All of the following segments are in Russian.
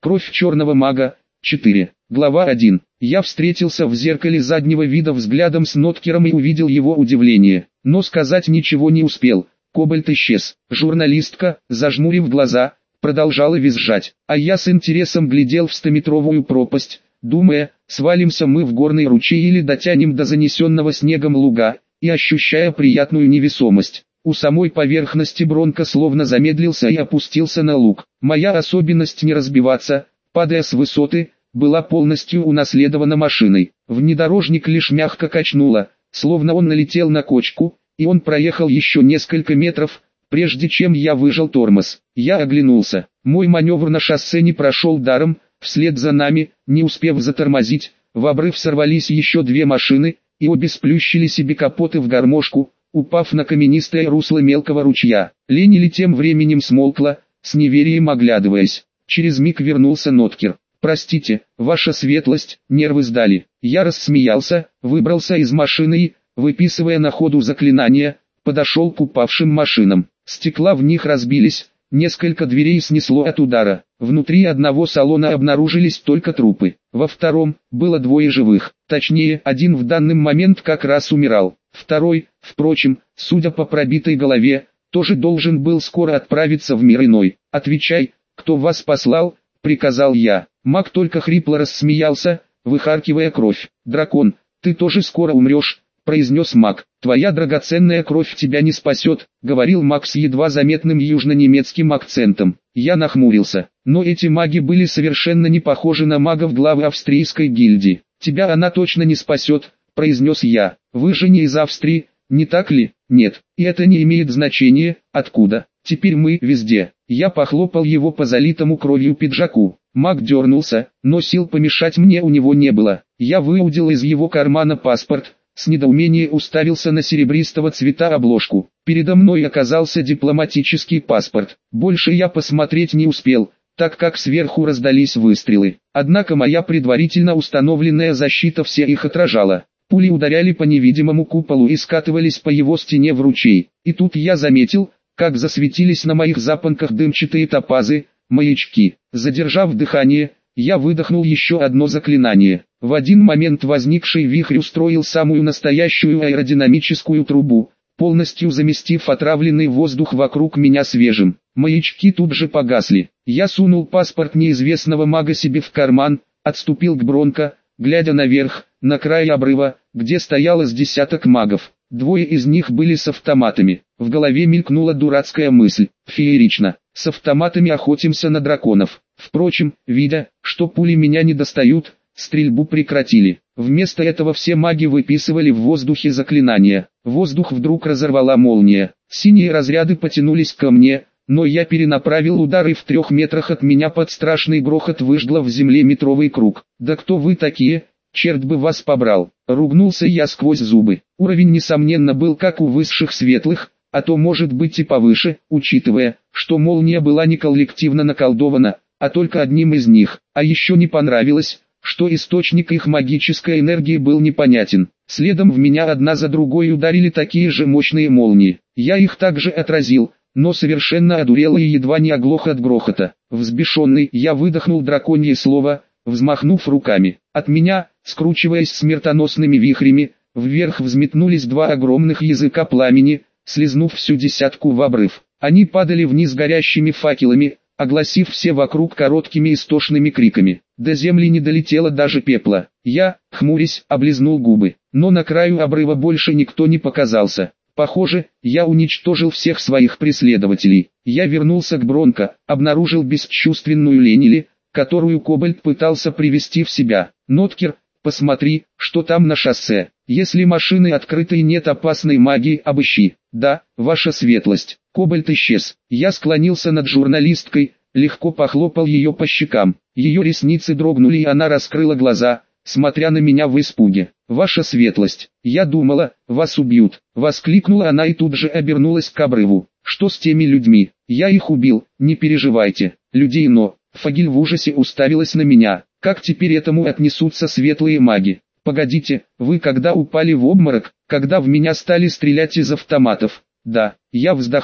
Кровь черного мага. 4. Глава 1. Я встретился в зеркале заднего вида взглядом с Ноткером и увидел его удивление, но сказать ничего не успел. Кобальт исчез. Журналистка, зажмурив глаза, продолжала визжать, а я с интересом глядел в 100-метровую пропасть, думая, свалимся мы в горный ручей или дотянем до занесенного снегом луга, и ощущая приятную невесомость. У самой поверхности Бронко словно замедлился и опустился на луг. Моя особенность не разбиваться, падая с высоты, была полностью унаследована машиной. Внедорожник лишь мягко качнуло, словно он налетел на кочку, и он проехал еще несколько метров, прежде чем я выжал тормоз. Я оглянулся. Мой маневр на шоссе не прошел даром, вслед за нами, не успев затормозить, в обрыв сорвались еще две машины, и обе сплющили себе капоты в гармошку, упав на каменистое русло мелкого ручья. Ленили тем временем смолкла, с неверием оглядываясь. Через миг вернулся Ноткер. «Простите, ваша светлость, нервы сдали». Я рассмеялся, выбрался из машины и, выписывая на ходу заклинания, подошел к упавшим машинам. Стекла в них разбились, несколько дверей снесло от удара. Внутри одного салона обнаружились только трупы. Во втором, было двое живых. Точнее, один в данный момент как раз умирал. Второй, впрочем, судя по пробитой голове, тоже должен был скоро отправиться в мир иной. «Отвечай, кто вас послал?» — приказал я. Маг только хрипло рассмеялся, выхаркивая кровь. «Дракон, ты тоже скоро умрешь», — произнес маг. «Твоя драгоценная кровь тебя не спасет», — говорил маг с едва заметным южно-немецким акцентом. Я нахмурился, но эти маги были совершенно не похожи на магов главы австрийской гильдии. «Тебя она точно не спасет», — произнес я. «Вы же не из Австрии, не так ли?» «Нет, и это не имеет значения, откуда. Теперь мы везде». Я похлопал его по залитому кровью пиджаку. Маг дернулся, но сил помешать мне у него не было. Я выудил из его кармана паспорт, с недоумением уставился на серебристого цвета обложку. Передо мной оказался дипломатический паспорт. Больше я посмотреть не успел, так как сверху раздались выстрелы. Однако моя предварительно установленная защита все их отражала. Пули ударяли по невидимому куполу и скатывались по его стене в ручей. И тут я заметил, как засветились на моих запонках дымчатые топазы, маячки. Задержав дыхание, я выдохнул еще одно заклинание. В один момент возникший вихрь устроил самую настоящую аэродинамическую трубу, полностью заместив отравленный воздух вокруг меня свежим. Маячки тут же погасли. Я сунул паспорт неизвестного мага себе в карман, отступил к Бронко, глядя наверх, на край обрыва, где стояло с десяток магов. Двое из них были с автоматами. В голове мелькнула дурацкая мысль. Феерично. С автоматами охотимся на драконов. Впрочем, видя, что пули меня не достают, стрельбу прекратили. Вместо этого все маги выписывали в воздухе заклинания. Воздух вдруг разорвала молния. Синие разряды потянулись ко мне, но я перенаправил удар и в 3 метрах от меня под страшный грохот выжгла в земле метровый круг. «Да кто вы такие? Черт бы вас побрал!» Ругнулся я сквозь зубы. Уровень несомненно был как у высших светлых, а то может быть и повыше, учитывая, что молния была не коллективно наколдована, а только одним из них. А еще не понравилось, что источник их магической энергии был непонятен. Следом в меня одна за другой ударили такие же мощные молнии. Я их также отразил, но совершенно одурел и едва не оглох от грохота. Взбешенный, я выдохнул драконье слово, взмахнув руками. От меня, скручиваясь смертоносными вихрями, вверх взметнулись 2 огромных языка пламени, слизнув всю десятку в обрыв. Они падали вниз горящими факелами, огласив все вокруг короткими истошными криками. До земли не долетело даже пепла. Я, хмурясь, облизнул губы, но на краю обрыва больше никто не показался. Похоже, я уничтожил всех своих преследователей. Я вернулся к Бронко, обнаружил бесчувственную Ленили, которую Кобальт пытался привести в себя. «Ноткер, посмотри, что там на шоссе. Если машины открыты и нет опасной магии, обыщи». «Да, ваша светлость». Кобальт исчез. Я склонился над журналисткой, легко похлопал ее по щекам. Ее ресницы дрогнули и она раскрыла глаза, смотря на меня в испуге. «Ваша светлость, я думала, вас убьют», — воскликнула она и тут же обернулась к обрыву. «Что с теми людьми? Я их убил, не переживайте». «Людей, но...» Фагиль в ужасе уставилась на меня. «Как теперь этому отнесутся светлые маги?» «Погодите, вы когда упали в обморок, когда в меня стали стрелять из автоматов?» «Да». Я вздохнул.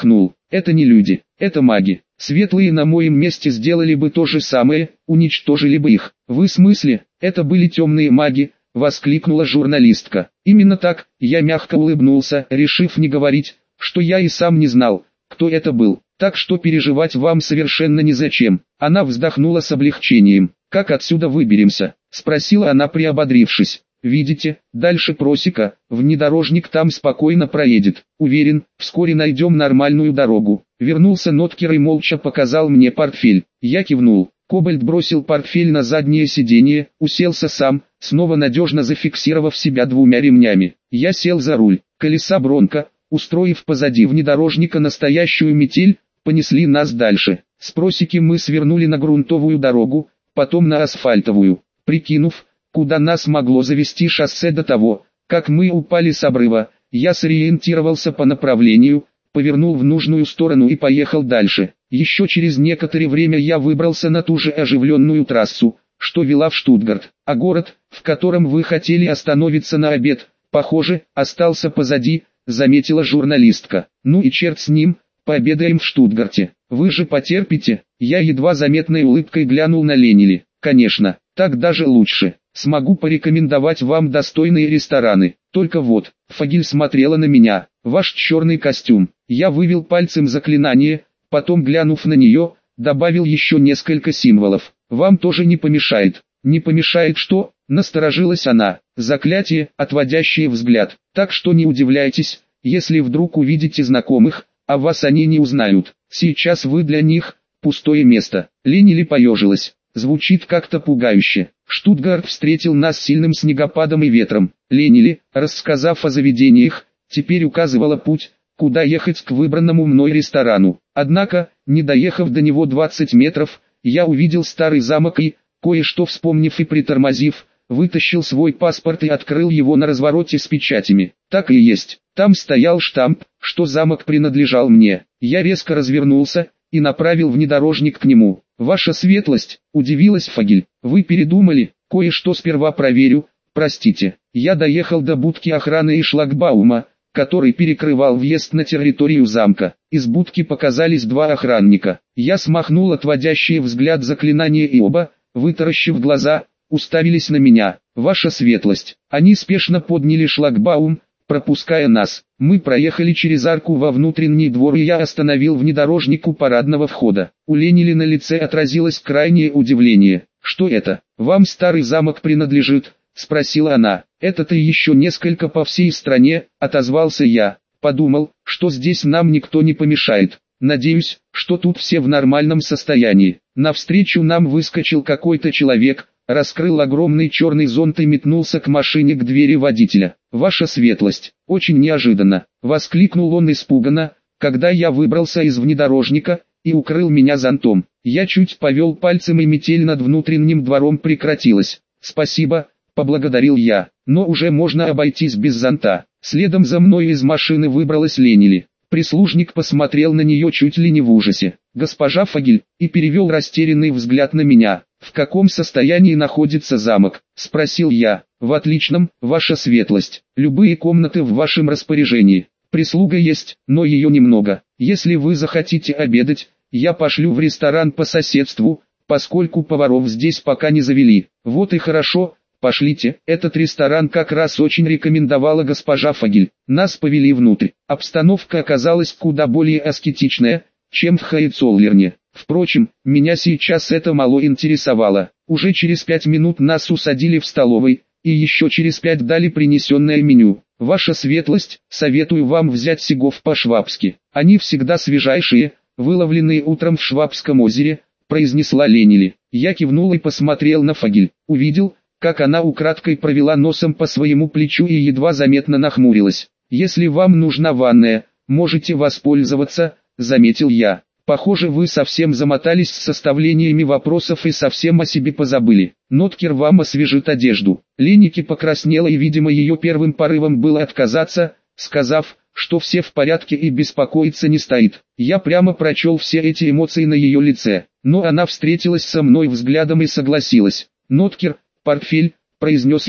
Это не люди, это маги. Светлые на моем месте сделали бы то же самое, уничтожили бы их. В смысле, это были темные маги, воскликнула журналистка. Именно так, я мягко улыбнулся, решив не говорить, что я и сам не знал, кто это был. Так что переживать вам совершенно незачем. Она вздохнула с облегчением. Как отсюда выберемся? Спросила она, приободрившись. Видите, дальше просека, внедорожник там спокойно проедет. Уверен, вскоре найдем нормальную дорогу. Вернулся Ноткер и молча показал мне портфель. Я кивнул. Кобальт бросил портфель на заднее сиденье, уселся сам, снова надежно зафиксировав себя двумя ремнями. Я сел за руль. Колеса Бронко, устроив позади внедорожника настоящую метель, понесли нас дальше. С просеки мы свернули на грунтовую дорогу, потом на асфальтовую. Прикинув, куда нас могло завести шоссе до того, как мы упали с обрыва, я сориентировался по направлению, повернул в нужную сторону и поехал дальше. Еще через некоторое время я выбрался на ту же оживленную трассу, что вела в Штутгарт, а город, в котором вы хотели остановиться на обед, похоже, остался позади, заметила журналистка. Ну и черт с ним, пообедаем в Штутгарте. Вы же потерпите. Я едва заметной улыбкой глянул на Ленили. Конечно, так даже лучше. Смогу порекомендовать вам достойные рестораны. Только вот, Фагель смотрела на меня. Ваш черный костюм. Я вывел пальцем заклинание, потом, глянув на нее, добавил еще несколько символов. Вам тоже не помешает. Не помешает что? Насторожилась она. Заклятие, отводящее взгляд. Так что не удивляйтесь, если вдруг увидите знакомых, а вас они не узнают. Сейчас вы для них пустое место. Ленили поежилась. Звучит как-то пугающе. Штутгарт встретил нас сильным снегопадом и ветром. Ленили, рассказав о заведениях, теперь указывала путь, куда ехать к выбранному мной ресторану. Однако, не доехав до него 20 метров, я увидел старый замок и, кое-что вспомнив и притормозив, вытащил свой паспорт и открыл его на развороте с печатями. Так и есть. Там стоял штамп, что замок принадлежал мне. Я резко развернулся и направил внедорожник к нему. «Ваша светлость», — удивилась Фагель, — «вы передумали? Кое-что сперва проверю, простите». Я доехал до будки охраны и шлагбаума, который перекрывал въезд на территорию замка. Из будки показались два охранника. Я смахнул отводящий взгляд заклинание и оба, вытаращив глаза, уставились на меня. «Ваша светлость». Они спешно подняли шлагбаум, пропуская нас. Мы проехали через арку во внутренний двор, и я остановил внедорожник у парадного входа. У Ленили на лице отразилось крайнее удивление. «Что это? Вам старый замок принадлежит?» — спросила она. «Это-то еще несколько по всей стране», — отозвался я. Подумал, что здесь нам никто не помешает. Надеюсь, что тут все в нормальном состоянии. Навстречу нам выскочил какой-то человек, раскрыл огромный черный зонт и метнулся к машине, к двери водителя. «Ваша светлость, очень неожиданно!» — воскликнул он испуганно, когда я выбрался из внедорожника и укрыл меня зонтом. Я чуть повел пальцем, и метель над внутренним двором прекратилась. «Спасибо», — поблагодарил я, — «но уже можно обойтись без зонта». Следом за мной из машины выбралась Ленили. Прислужник посмотрел на нее чуть ли не в ужасе. «Госпожа Фагель», и перевел растерянный взгляд на меня. «В каком состоянии находится замок?» — спросил я. «В отличном, ваша светлость. Любые комнаты в вашем распоряжении. Прислуга есть, но ее немного. Если вы захотите обедать, я пошлю в ресторан по соседству, поскольку поваров здесь пока не завели». «Вот и хорошо, пошлите». Этот ресторан как раз очень рекомендовала госпожа Фагель. Нас повели внутрь. Обстановка оказалась куда более аскетичная, чем в Хайцоллерне. Впрочем, меня сейчас это мало интересовало. Уже через 5 минут нас усадили в столовой, и еще через 5 дали принесенное меню. «Ваша светлость, советую вам взять сигов по-швабски. Они всегда свежайшие, выловленные утром в Швабском озере», — произнесла Ленили. Я кивнул и посмотрел на Фагель. Увидел, как она украдкой провела носом по своему плечу и едва заметно нахмурилась. «Если вам нужна ванная, можете воспользоваться», — заметил я. «Похоже, вы совсем замотались с составлениями вопросов и совсем о себе позабыли. Ноткер вам освежит одежду». Леники покраснела, и, видимо, ее первым порывом было отказаться, сказав, что все в порядке и беспокоиться не стоит. Я прямо прочел все эти эмоции на ее лице, но она встретилась со мной взглядом и согласилась. «Ноткер, портфель», — произнес я, —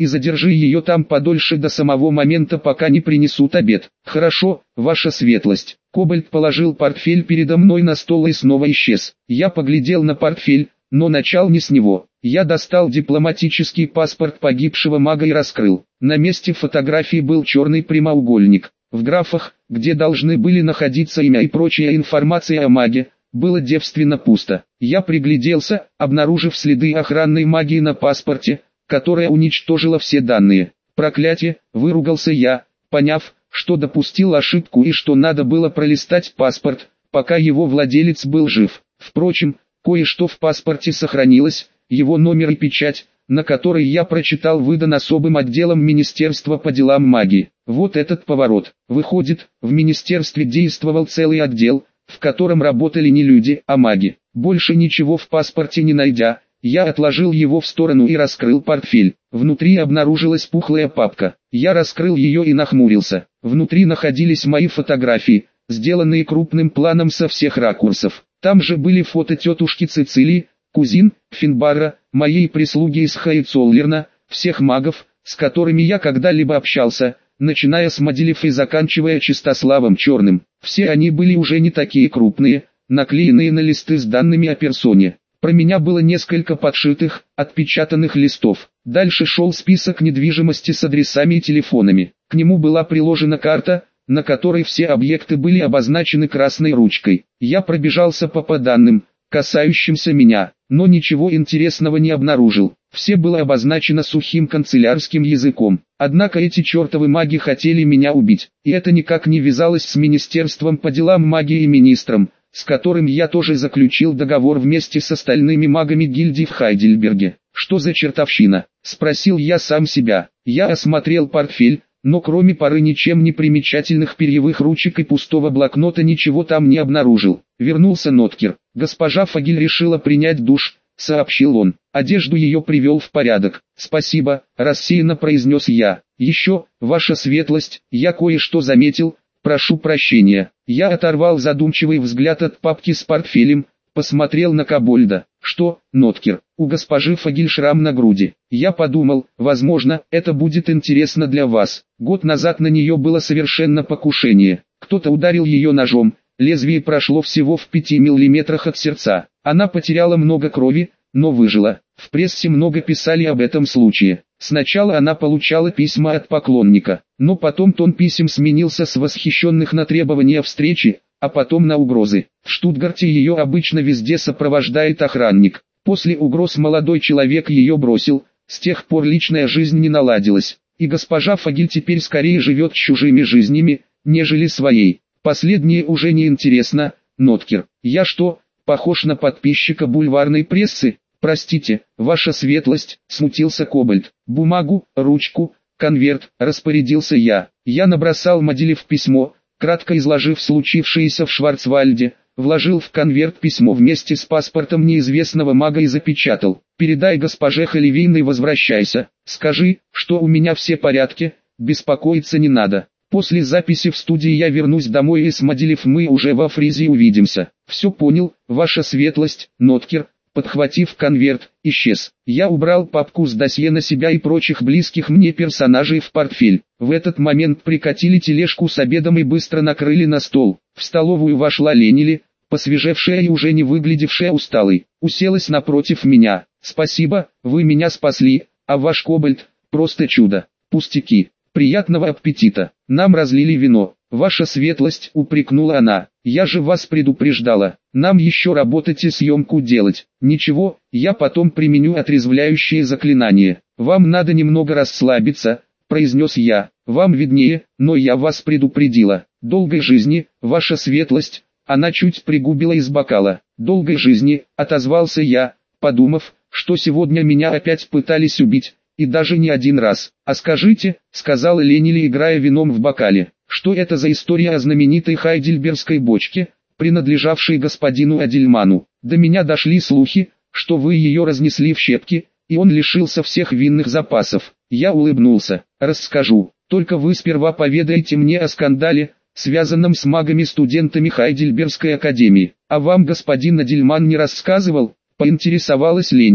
и задержи ее там подольше до самого момента, пока не принесут обед. Хорошо, ваша светлость. Кобальт положил портфель передо мной на стол и снова исчез. Я поглядел на портфель, но начал не с него. Я достал дипломатический паспорт погибшего мага и раскрыл. На месте фотографии был черный прямоугольник. В графах, где должны были находиться имя и прочая информация о маге, было девственно пусто. Я пригляделся, обнаружив следы охранной магии на паспорте, которая уничтожила все данные. Проклятие, выругался я, поняв, что допустил ошибку и что надо было пролистать паспорт, пока его владелец был жив. Впрочем, кое-что в паспорте сохранилось, его номер и печать, на который я прочитал, выдан особым отделом Министерства по делам магии. Вот этот поворот. Выходит, в министерстве действовал целый отдел, в котором работали не люди, а маги. Больше ничего в паспорте не найдя, я отложил его в сторону и раскрыл портфель. Внутри обнаружилась пухлая папка. Я раскрыл ее и нахмурился. Внутри находились мои фотографии, сделанные крупным планом со всех ракурсов. Там же были фото тетушки Цицилии, кузин, Финбарра, моей прислуги из Хайцоллерна, всех магов, с которыми я когда-либо общался, начиная с Мадилев и заканчивая Чистославом Черным. Все они были уже не такие крупные, наклеенные на листы с данными о персоне. Про меня было несколько подшитых, отпечатанных листов. Дальше шел список недвижимости с адресами и телефонами. К нему была приложена карта, на которой все объекты были обозначены красной ручкой. Я пробежался по данным, касающимся меня, но ничего интересного не обнаружил. Все было обозначено сухим канцелярским языком. Однако эти чертовы маги хотели меня убить, и это никак не вязалось с Министерством по делам магии и министром, с которым я тоже заключил договор вместе с остальными магами гильдии в Хайдельберге. Что за чертовщина? Спросил я сам себя. Я осмотрел портфель, но кроме пары ничем не примечательных перьевых ручек и пустого блокнота ничего там не обнаружил. Вернулся Ноткер. Госпожа Фагель решила принять душ, сообщил он. Одежду ее привел в порядок. Спасибо, рассеянно произнес я. Еще, ваша светлость, я кое-что заметил, прошу прощения. Я оторвал задумчивый взгляд от папки с портфелем, посмотрел на Кобольда. Что, Ноткер, у госпожи Фагель шрам на груди. Я подумал, возможно, это будет интересно для вас. Год назад на нее было совершенно покушение. Кто-то ударил ее ножом, лезвие прошло всего в 5 миллиметрах от сердца. Она потеряла много крови, но выжила. В прессе много писали об этом случае. Сначала она получала письма от поклонника, но потом тон писем сменился с восхищенных на требования встречи, а потом на угрозы. В Штутгарте ее обычно везде сопровождает охранник. После угроз молодой человек ее бросил, с тех пор личная жизнь не наладилась, и госпожа Фагель теперь скорее живет чужими жизнями, нежели своей. Последнее уже не интересно, Ноткер. Я что, похож на подписчика бульварной прессы? Простите, ваша светлость, смутился Кобальт. Бумагу, ручку, конверт, распорядился я. Я набросал Мадилев письмо, кратко изложив случившееся в Шварцвальде, вложил в конверт письмо вместе с паспортом неизвестного мага и запечатал. Передай госпоже Халивейной, возвращайся, скажи, что у меня все порядки, беспокоиться не надо. После записи в студии я вернусь домой и с Мадилев мы уже во Фризе увидимся. Все понял, ваша светлость. Ноткер, подхватив конверт, исчез. Я убрал папку с досье на себя и прочих близких мне персонажей в портфель. В этот момент прикатили тележку с обедом и быстро накрыли на стол. В столовую вошла Ленили, посвежевшая и уже не выглядевшая усталой. Уселась напротив меня. Спасибо, вы меня спасли, а ваш Кобальт, просто чудо. Пустяки. Приятного аппетита. Нам разлили вино. Ваша светлость, упрекнула она. Я же вас предупреждала. Нам еще работать и съемку делать. Ничего, я потом применю отрезвляющее заклинание. Вам надо немного расслабиться, произнес я. Вам виднее, но я вас предупредила. Долгой жизни, ваша светлость. Она чуть пригубила из бокала. Долгой жизни, отозвался я, подумав, что сегодня меня опять пытались убить. И даже не один раз. А скажите, сказала Ленили, играя вином в бокале, что это за история о знаменитой хайдельбергской бочке, принадлежавшей господину Адельману? До меня дошли слухи, что вы ее разнесли в щепки, и он лишился всех винных запасов. Я улыбнулся. Расскажу, только вы сперва поведайте мне о скандале, связанном с магами-студентами Хайдельбергской академии. А вам господин Адельман не рассказывал? Поинтересовалась Ленили.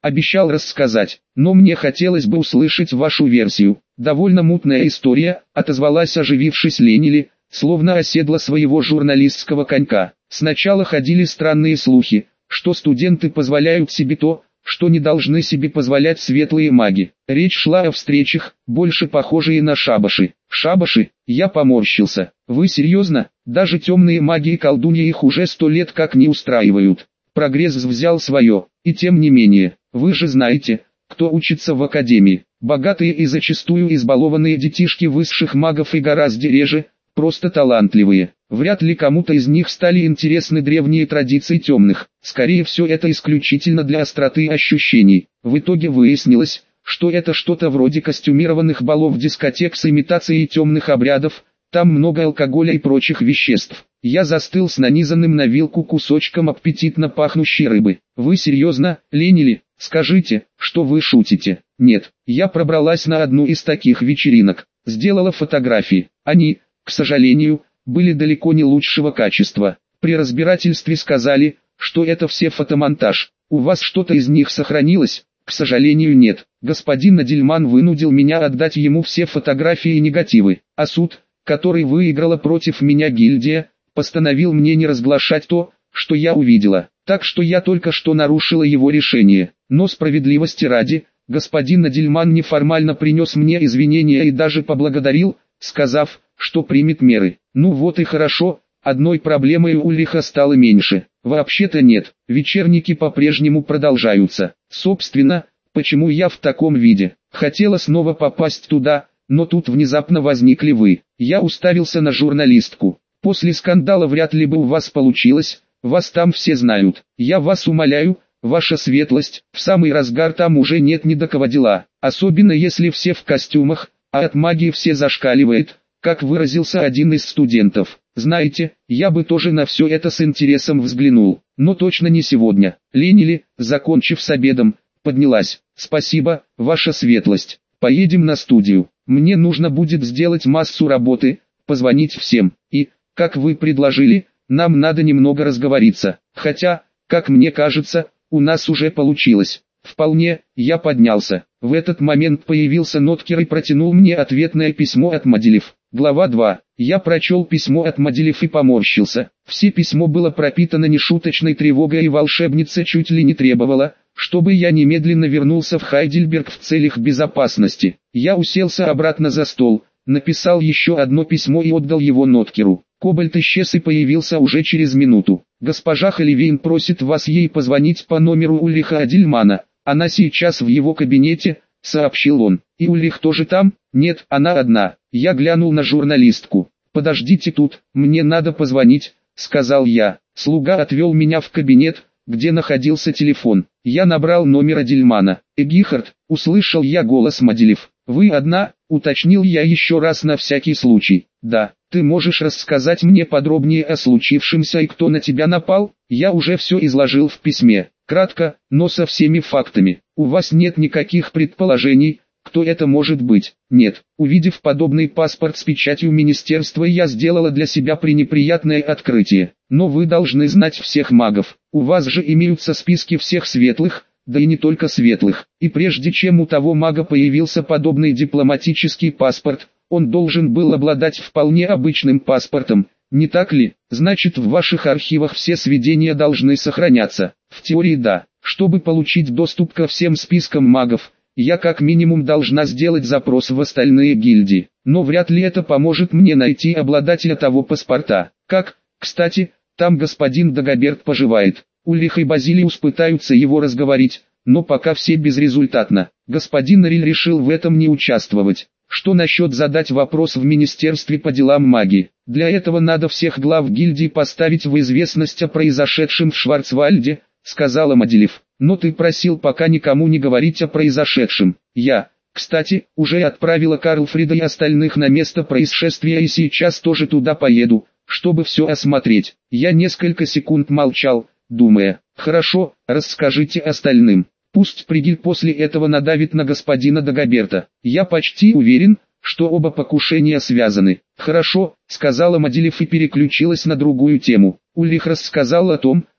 обещал рассказать, но мне хотелось бы услышать вашу версию. Довольно мутная история, отозвалась оживившись Ленили, словно оседла своего журналистского конька. Сначала ходили странные слухи, что студенты позволяют себе то, что не должны себе позволять светлые маги. Речь шла о встречах, больше похожие на шабаши. Шабаши? Я поморщился. Вы серьезно? Даже темные маги и колдуньи их уже 100 лет как не устраивают. Прогресс взял свое, и тем не менее, вы же знаете, кто учится в академии. Богатые и зачастую избалованные детишки высших магов и гораздо реже, просто талантливые. Вряд ли кому-то из них стали интересны древние традиции темных. Скорее все это исключительно для остроты ощущений. В итоге выяснилось, что это что-то вроде костюмированных балов дискотек с имитацией темных обрядов, там много алкоголя и прочих веществ. Я застыл с нанизанным на вилку кусочком аппетитно пахнущей рыбы. Вы серьезно, Ленили? Скажите, что вы шутите? Нет, я пробралась на одну из таких вечеринок, сделала фотографии. Они, к сожалению, были далеко не лучшего качества. При разбирательстве сказали, что это все фотомонтаж. У вас что-то из них сохранилось? К сожалению, нет. Господин Адельман вынудил меня отдать ему все фотографии и негативы, а суд, который выиграла против меня гильдия, постановил мне не разглашать то, что я увидела. Так что я только что нарушила его решение. Но справедливости ради, господин Адельман неформально принес мне извинения и даже поблагодарил, сказав, что примет меры. Ну вот и хорошо, одной проблемой у Ульриха стало меньше. Вообще-то нет, вечерники по-прежнему продолжаются. Собственно, почему я в таком виде? Хотела снова попасть туда, но тут внезапно возникли вы. Я уставился на журналистку. После скандала вряд ли бы у вас получилось, вас там все знают. Я вас умоляю, ваша светлость, в самый разгар там уже нет ни до кого дела. Особенно если все в костюмах, а от магии все зашкаливает, как выразился один из студентов. Знаете, я бы тоже на все это с интересом взглянул, но точно не сегодня. Ленили, закончив с обедом, поднялась. Спасибо, ваша светлость. Поедем на студию. Мне нужно будет сделать массу работы, позвонить всем. И, как вы предложили, нам надо немного разговориться. Хотя, как мне кажется, у нас уже получилось. Вполне, я поднялся. В этот момент появился Ноткер и протянул мне ответное письмо от Мадилев. Глава 2. Я прочел письмо от Мадилев и поморщился. Все письмо было пропитано нешуточной тревогой, и волшебница чуть ли не требовала, чтобы я немедленно вернулся в Хайдельберг в целях безопасности. Я уселся обратно за стол, написал еще одно письмо и отдал его Ноткеру. Кобальт исчез и появился уже через минуту. Госпожа Холивейн просит вас ей позвонить по номеру Ульриха Адельмана. Она сейчас в его кабинете, сообщил он. И Ульрих тоже там? Нет, она одна. Я глянул на журналистку. Подождите тут, мне надо позвонить, сказал я. Слуга отвел меня в кабинет, где находился телефон. Я набрал номер Адельмана. Эгихард, услышал я голос Мадилев. Вы одна? Уточнил я еще раз на всякий случай. Да. Ты можешь рассказать мне подробнее о случившемся и кто на тебя напал? Я уже все изложил в письме. Кратко, но со всеми фактами. У вас нет никаких предположений, кто это может быть? Нет. Увидев подобный паспорт с печатью министерства, я сделала для себя пренеприятное открытие. Но вы должны знать всех магов. У вас же имеются списки всех светлых, да и не только светлых. И прежде чем у того мага появился подобный дипломатический паспорт, он должен был обладать вполне обычным паспортом, не так ли? Значит, в ваших архивах все сведения должны сохраняться. В теории да. Чтобы получить доступ ко всем спискам магов, я как минимум должна сделать запрос в остальные гильдии. Но вряд ли это поможет мне найти обладателя того паспорта. Как, кстати, там господин Дагоберт поживает. Ульрих и Базилиус пытаются его разговорить, но пока все безрезультатно. Господин Риль решил в этом не участвовать. Что насчет задать вопрос в Министерстве по делам магии? Для этого надо всех глав гильдии поставить в известность о произошедшем в Шварцвальде, сказала Мадилев. Но ты просил пока никому не говорить о произошедшем. Я, кстати, уже отправила Карлфрида и остальных на место происшествия и сейчас тоже туда поеду, чтобы все осмотреть. Я несколько секунд молчал, думая, хорошо, расскажите остальным. Пусть Пригиль после этого надавит на господина Дагоберта. Я почти уверен, что оба покушения связаны. Хорошо, сказала Мадилев и переключилась на другую тему. Ульрих рассказал о том,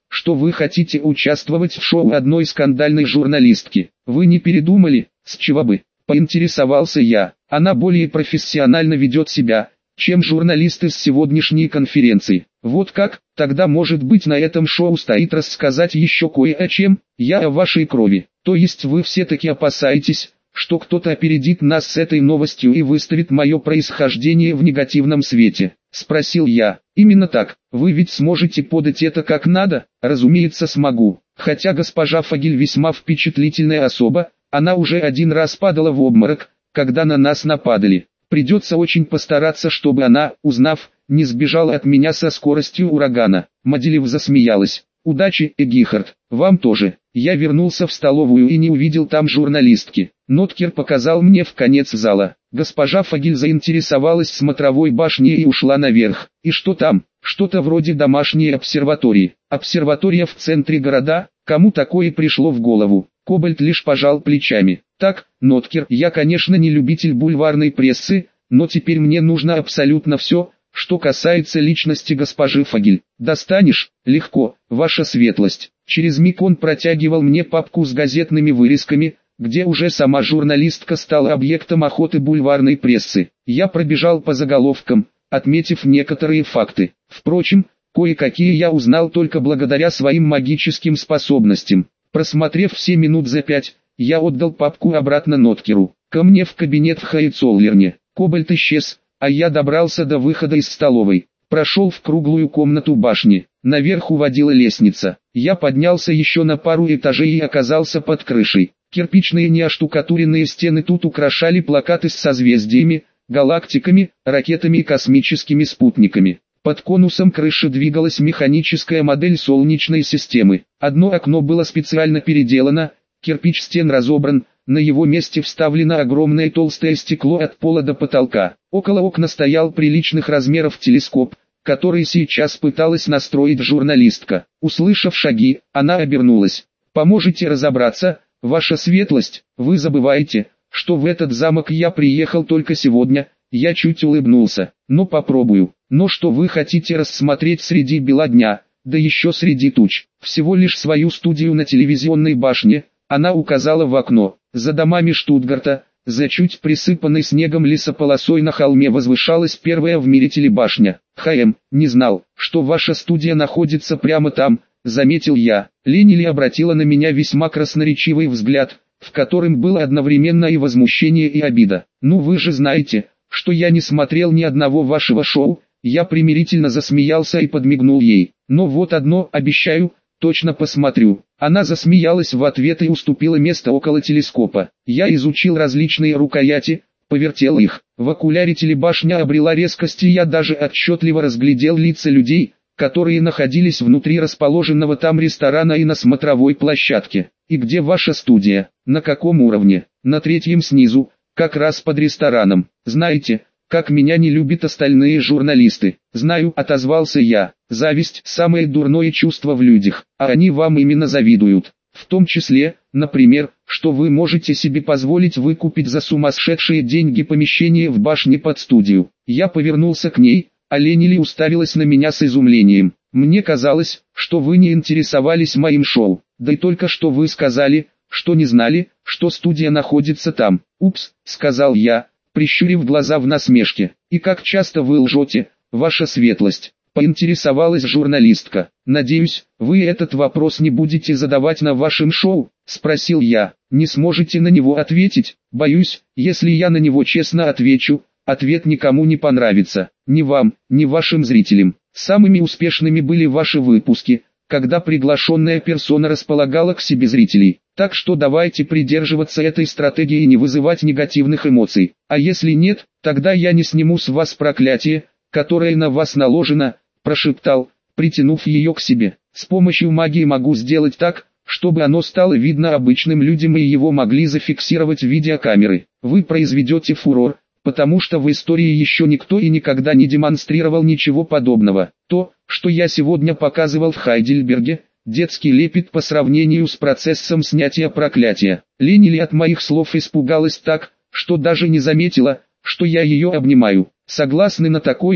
что вы хотите участвовать в шоу одной скандальной журналистки. Вы не передумали? С чего бы? Поинтересовался я. Она более профессионально ведет себя, чем журналисты с сегодняшней конференции. Вот как? Тогда может быть на этом шоу стоит рассказать еще кое о чем. Я о вашей крови. То есть вы все-таки опасаетесь, что кто-то опередит нас с этой новостью и выставит мое происхождение в негативном свете? Спросил я. Именно так. Вы ведь сможете подать это как надо? Разумеется, смогу. Хотя госпожа Фогель весьма впечатлительная особа, она уже один раз падала в обморок, когда на нас нападали. Придется очень постараться, чтобы она, узнав, не сбежала от меня со скоростью урагана. Маделев засмеялась. Удачи, Эгихард, вам тоже. Я вернулся в столовую и не увидел там журналистки. Ноткер показал мне в конец зала. Госпожа Фогель заинтересовалась смотровой башней и ушла наверх. И что там? Что-то вроде домашней обсерватории. Обсерватория в центре города? Кому такое пришло в голову? Кобальт лишь пожал плечами. Так, Ноткер, я конечно не любитель бульварной прессы, но теперь мне нужно абсолютно все, что касается личности госпожи Фогель. Достанешь? Легко, ваша светлость. Через миг он протягивал мне папку с газетными вырезками, где уже сама журналистка стала объектом охоты бульварной прессы. Я пробежал по заголовкам, отметив некоторые факты. Впрочем, кое-какие я узнал только благодаря своим магическим способностям. Просмотрев все минут за 5, я отдал папку обратно Ноткеру. Ко мне в кабинет в Хайцоллерне. Кобальт исчез, а я добрался до выхода из столовой. Прошел в круглую комнату башни. Наверх уводила лестница. Я поднялся еще на пару этажей и оказался под крышей. Кирпичные неоштукатуренные стены тут украшали плакаты с созвездиями, галактиками, ракетами и космическими спутниками. Под конусом крыши двигалась механическая модель Солнечной системы. Одно окно было специально переделано, кирпич стен разобран, на его месте вставлено огромное толстое стекло от пола до потолка. Около окна стоял приличных размеров телескоп, который сейчас пыталась настроить журналистка. Услышав шаги, она обернулась. «Поможете разобраться, ваша светлость? Вы забываете, что в этот замок я приехал только сегодня?» Я чуть улыбнулся. «Ну попробую. Но что вы хотите рассмотреть среди бела дня, да еще среди туч? Всего лишь свою студию на телевизионной башне». Она указала в окно. За домами Штутгарта, за чуть присыпанной снегом лесополосой на холме возвышалась первая в мире телебашня. Не знал, что ваша студия находится прямо там», — заметил я. Ленили обратила на меня весьма красноречивый взгляд, в котором было одновременно и возмущение, и обида. «Ну вы же знаете, что я не смотрел ни одного вашего шоу». Я примирительно засмеялся и подмигнул ей. «Но вот одно обещаю, точно посмотрю». Она засмеялась в ответ и уступила место около телескопа. Я изучил различные рукояти, повертел их. В окуляре телебашня обрела резкость, и я даже отчетливо разглядел лица людей, которые находились внутри расположенного там ресторана и на смотровой площадке. «И где ваша студия? На каком уровне?» «На третьем снизу, как раз под рестораном. Знаете, как меня не любят остальные журналисты?» «Знаю», — отозвался я. «Зависть — самое дурное чувство в людях, а они вам именно завидуют. В том числе, например, что вы можете себе позволить выкупить за сумасшедшие деньги помещение в башне под студию». Я повернулся к ней, а Ленили уставилась на меня с изумлением. «Мне казалось, что вы не интересовались моим шоу. Да и только что вы сказали, что не знали, что студия находится там». «Упс», — сказал я, прищурив глаза в насмешке. «И как часто вы лжете, ваша светлость?» — поинтересовалась журналистка. «Надеюсь, вы этот вопрос не будете задавать на вашем шоу?» — спросил я. «Не сможете на него ответить?» «Боюсь, если я на него честно отвечу, ответ никому не понравится. Ни вам, ни вашим зрителям. Самыми успешными были ваши выпуски, когда приглашенная персона располагала к себе зрителей. Так что давайте придерживаться этой стратегии и не вызывать негативных эмоций. А если нет, тогда я не сниму с вас проклятие, которое на вас наложено», — прошептал, притянув ее к себе. «С помощью магии могу сделать так, чтобы оно стало видно обычным людям и его могли зафиксировать видеокамеры. Вы произведете фурор, потому что в истории еще никто и никогда не демонстрировал ничего подобного. То, что я сегодня показывал в Хайдельберге, детский лепет по сравнению с процессом снятия проклятия». Ленили от моих слов испугалась так, что даже не заметила, что я ее обнимаю. «Согласны на такое?» —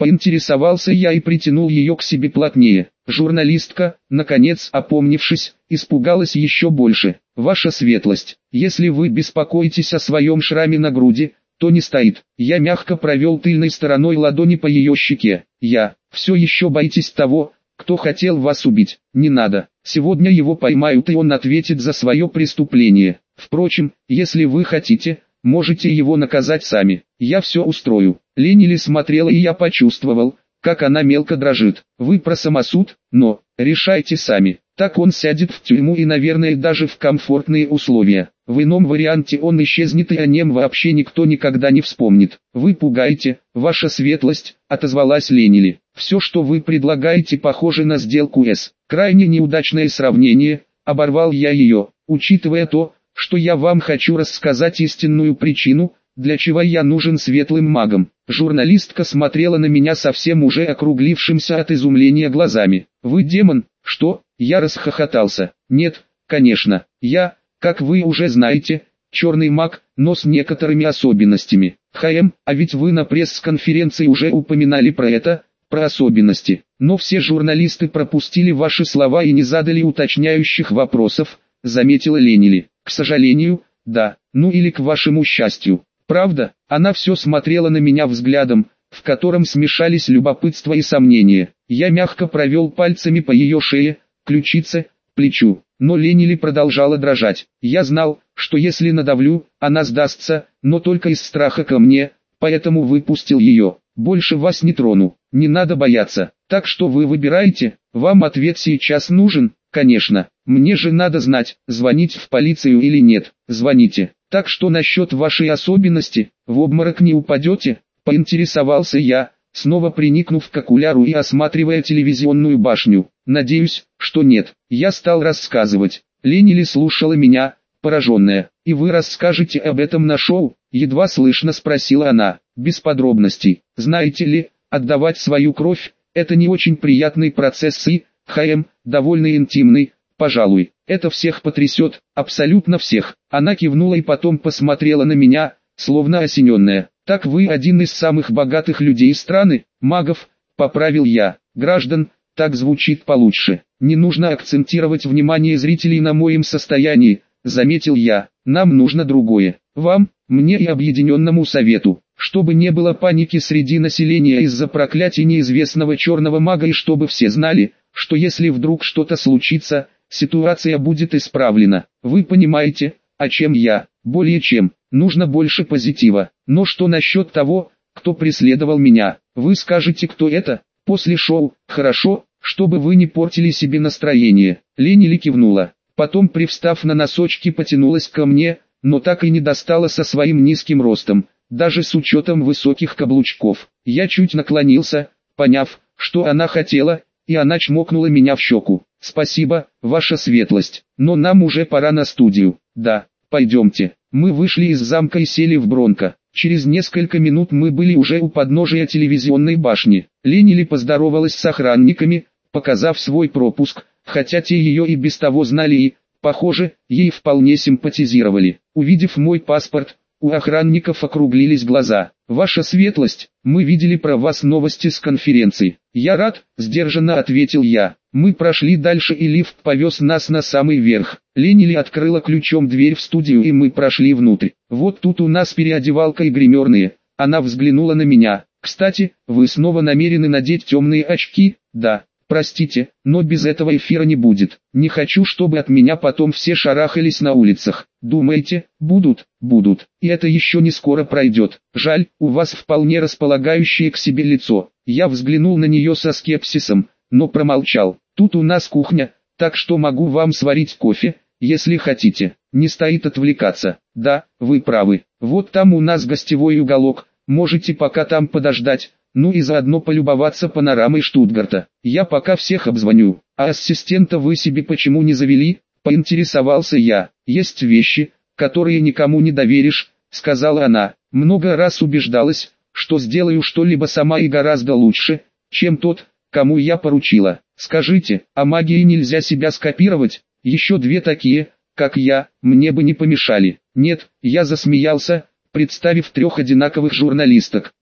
Поинтересовался я и притянул ее к себе плотнее. Журналистка, наконец опомнившись, испугалась еще больше. «Ваша светлость, если вы беспокоитесь о своем шраме на груди, то не стоит». Я мягко провел тыльной стороной ладони по ее щеке. «Все еще боитесь того, кто хотел вас убить? Не надо. Сегодня его поймают и он ответит за свое преступление. Впрочем, если вы хотите, можете его наказать сами. Я все устрою». Ленили смотрела, и я почувствовал, как она мелко дрожит. «Вы про самосуд, но решайте сами. Так он сядет в тюрьму и, наверное, даже в комфортные условия. В ином варианте он исчезнет и о нем вообще никто никогда не вспомнит». «Вы пугаете, ваша светлость», — отозвалась Ленили. «Все, что вы предлагаете, похоже на сделку с. Крайне неудачное сравнение», — оборвал я ее, «учитывая то, что я вам хочу рассказать истинную причину, для чего я нужен светлым магам». Журналистка смотрела на меня совсем уже округлившимся от изумления глазами. «Вы демон, что?» Я расхохотался. «Нет, конечно, я, как вы уже знаете, черный маг, но с некоторыми особенностями. А ведь вы на пресс-конференции уже упоминали про особенности. Но все журналисты пропустили ваши слова и не задали уточняющих вопросов», — заметила Ленили. «К сожалению, да, ну или к вашему счастью. Правда?» Она все смотрела на меня взглядом, в котором смешались любопытство и сомнение. Я мягко провел пальцами по ее шее, ключице, плечу, но Ленили продолжала дрожать. Я знал, что если надавлю, она сдастся, но только из страха ко мне, поэтому выпустил ее. «Больше вас не трону, не надо бояться. Так что вы выбираете, вам ответ сейчас нужен?» «Конечно, мне же надо знать, звонить в полицию или нет». «Звоните. Так что насчет вашей особенности, в обморок не упадете?» — поинтересовался я, снова приникнув к окуляру и осматривая телевизионную башню. «Надеюсь, что нет». Я стал рассказывать. Ленили слушала меня, пораженная. «И вы расскажете об этом на шоу?» — едва слышно спросила она. «Без подробностей. Знаете ли, отдавать свою кровь — это не очень приятный процесс и, довольно интимный, пожалуй. Это всех потрясет, абсолютно всех». Она кивнула и потом посмотрела на меня, словно осененная. «Так вы один из самых богатых людей страны, магов», — поправил я. «Граждан, так звучит получше. Не нужно акцентировать внимание зрителей на моем состоянии», — заметил я. «Нам нужно другое. Вам, мне и Объединенному Совету. Чтобы не было паники среди населения из-за проклятий неизвестного черного мага и чтобы все знали, что если вдруг что-то случится, ситуация будет исправлена. Вы понимаете, о чем я?» «Более чем. Нужно больше позитива. Но что насчет того, кто преследовал меня? Вы скажете, кто это? После шоу, хорошо, чтобы вы не портили себе настроение». Ленили кивнула. Потом, привстав на носочки, потянулась ко мне, но так и не достала со своим низким ростом, даже с учетом высоких каблучков. Я чуть наклонился, поняв, что она хотела, и она чмокнула меня в щеку. «Спасибо, ваша светлость, но нам уже пора на студию». «Да, пойдемте». Мы вышли из замка и сели в бронко. Через несколько минут мы были уже у подножия телевизионной башни. Ленили поздоровалась с охранниками, показав свой пропуск, хотя те ее и без того знали и, похоже, ей вполне симпатизировали. Увидев мой паспорт, у охранников округлились глаза. «Ваша светлость, мы видели про вас новости с конференции». «Я рад», — сдержанно ответил я. Мы прошли дальше и лифт повез нас на самый верх. Ленили открыла ключом дверь в студию и мы прошли внутрь. «Вот тут у нас переодевалка и гримерные». Она взглянула на меня. «Кстати, вы снова намерены надеть темные очки?» «Да». «Простите, но без этого эфира не будет. Не хочу, чтобы от меня потом все шарахались на улицах». «Думаете, будут?» «Будут. И это еще не скоро пройдет. Жаль, у вас вполне располагающее к себе лицо». Я взглянул на нее со скепсисом, но промолчал. «Тут у нас кухня, так что могу вам сварить кофе, если хотите. Не стоит отвлекаться». «Да, вы правы. Вот там у нас гостевой уголок, можете пока там подождать. Ну и заодно полюбоваться панорамой Штутгарта. Я пока всех обзвоню». «А ассистента вы себе почему не завели?» — поинтересовался я. «Есть вещи, которые никому не доверишь», — сказала она. «Много раз убеждалась, что сделаю что-либо сама и гораздо лучше, чем тот, кому я поручила. Скажите, а магии нельзя себя скопировать? Еще две такие, как я, мне бы не помешали». «Нет», — я засмеялся, представив трех одинаковых журналисток.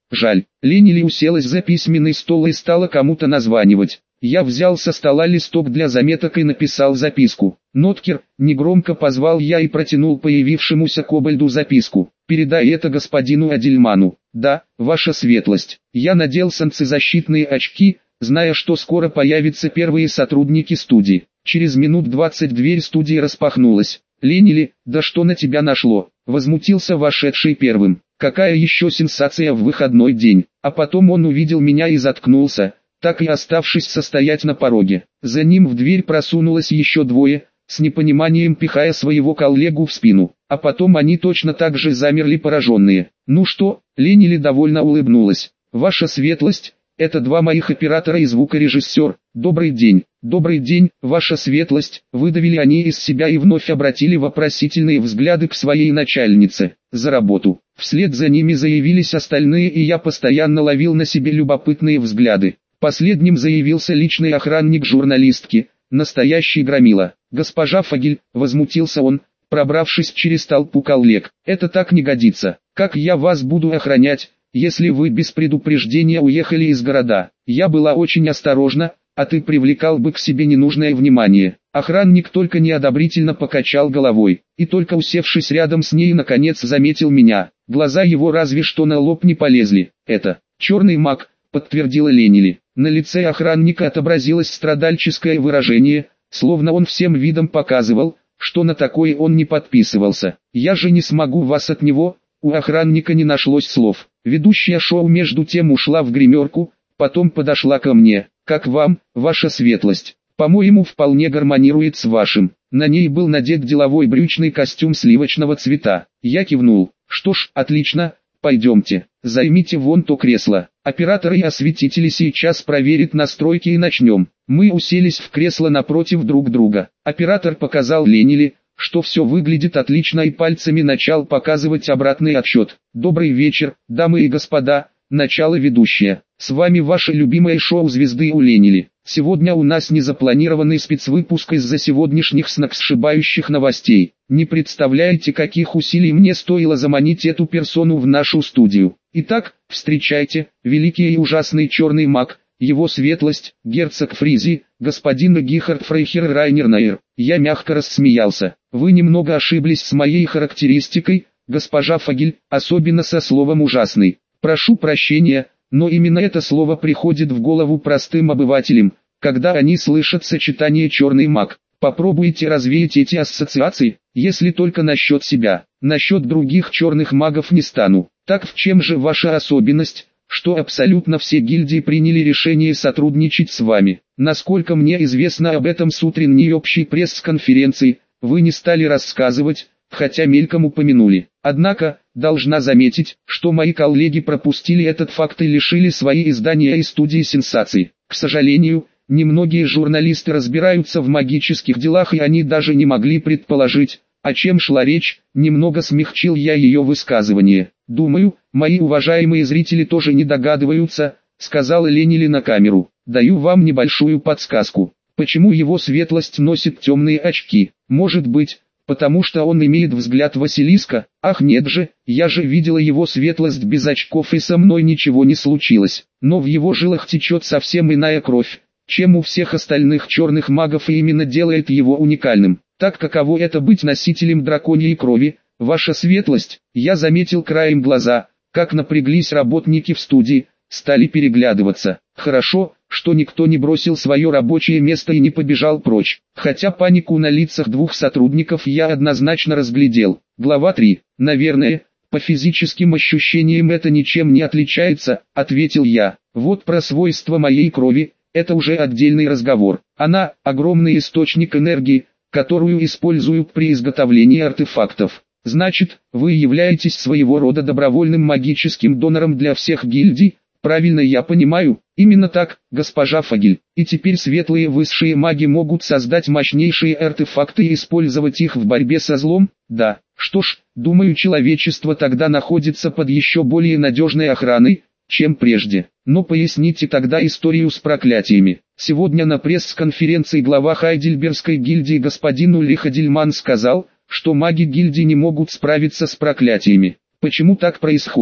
Жаль. Ленили уселась за письменный стол и стала кому-то названивать. Я взял со стола листок для заметок и написал записку. «Ноткер», негромко позвал я и протянул появившемуся Кобальду записку. «Передай это господину Адельману». «Да, ваша светлость». Я надел солнцезащитные очки, зная, что скоро появятся первые сотрудники студии. Через минут 20 дверь студии распахнулась. «Ленили, да что на тебя нашло?» — возмутился вошедший первым. «Какая еще сенсация в выходной день?» А потом он увидел меня и заткнулся, так и оставшись стоять на пороге. За ним в дверь просунулось еще двое, с непониманием пихая своего коллегу в спину. А потом они точно так же замерли пораженные. «Ну что?» — Ленили довольно улыбнулась. «Ваша светлость, это два моих оператора и звукорежиссер. Добрый день, ваша светлость», выдавили они из себя и вновь обратили вопросительные взгляды к своей начальнице. «За работу». Вслед за ними заявились остальные, и я постоянно ловил на себе любопытные взгляды. Последним заявился личный охранник журналистки, настоящий громила. «Госпожа Фагель», возмутился он, пробравшись через толпу коллег, «это так не годится. Как я вас буду охранять, если вы без предупреждения уехали из города? Я была очень осторожна, а ты привлекал бы к себе ненужное внимание». Охранник только неодобрительно покачал головой, и только усевшись рядом с ней наконец заметил меня. Глаза его разве что на лоб не полезли. «Это черный маг», подтвердила Ленили. На лице охранника отобразилось страдальческое выражение, словно он всем видом показывал, что на такое он не подписывался. «Я же не смогу вас от него». У охранника не нашлось слов. Ведущая шоу между тем ушла в гримерку, потом подошла ко мне. «Как вам, ваша светлость? По-моему, вполне гармонирует с вашим». На ней был надет деловой брючный костюм сливочного цвета. Я кивнул. «Что ж, отлично, пойдемте, займите вон то кресло. Операторы и осветители сейчас проверят настройки и начнем». Мы уселись в кресло напротив друг друга. Оператор показал Ленили, что все выглядит отлично, и пальцами начал показывать обратный отсчет. «Добрый вечер, дамы и господа», начало ведущая. «С вами ваше любимое шоу звезды у Ленили. Сегодня у нас незапланированный спецвыпуск из-за сегодняшних сногсшибающих новостей. Не представляете, каких усилий мне стоило заманить эту персону в нашу студию. Итак, встречайте, великий и ужасный черный маг, его светлость, герцог Фризи, господин Гихард Фрейхер Райнер-Найер». Я мягко рассмеялся. «Вы немного ошиблись с моей характеристикой, госпожа Фагель, особенно со словом «ужасный». Прошу прощения, но именно это слово приходит в голову простым обывателям, когда они слышат сочетание «черный маг». Попробуйте развеять эти ассоциации, если только насчет себя. Насчет других черных магов не стану. Так в чем же ваша особенность, что абсолютно все гильдии приняли решение сотрудничать с вами? Насколько мне известно об этом с утренней общей пресс-конференции, вы не стали рассказывать, хотя мельком упомянули. Однако, должна заметить, что мои коллеги пропустили этот факт и лишили свои издания и студии сенсаций. К сожалению, немногие журналисты разбираются в магических делах, и они даже не могли предположить, о чем шла речь. Немного смягчил я ее высказывание. «Думаю, мои уважаемые зрители тоже не догадываются», сказала Ленили на камеру. «Даю вам небольшую подсказку. Почему его светлость носит темные очки? Может быть, потому что он имеет взгляд Василиска? Ах нет же, я же видела его светлость без очков, и со мной ничего не случилось. Но в его жилах течет совсем иная кровь, чем у всех остальных черных магов, и именно делает его уникальным. Так каково это быть носителем драконьей крови, ваша светлость?» Я заметил краем глаза, как напряглись работники в студии, стали переглядываться. Хорошо, что никто не бросил свое рабочее место и не побежал прочь, хотя панику на лицах двух сотрудников я однозначно разглядел. Глава 3. «Наверное, по физическим ощущениям это ничем не отличается», ответил я. «Вот про свойства моей крови, это уже отдельный разговор. Она – огромный источник энергии, которую используют при изготовлении артефактов. Значит, вы являетесь своего рода добровольным магическим донором для всех гильдий, правильно я понимаю?» «Именно так, госпожа Фагель. И теперь светлые высшие маги могут создать мощнейшие артефакты и использовать их в борьбе со злом?» «Да. Что ж, думаю, человечество тогда находится под еще более надежной охраной, чем прежде. Но поясните тогда историю с проклятиями». Сегодня на пресс-конференции глава Хайдельбергской гильдии господин Ульрих Адельман сказал, что маги гильдии не могут справиться с проклятиями. Почему так происходит?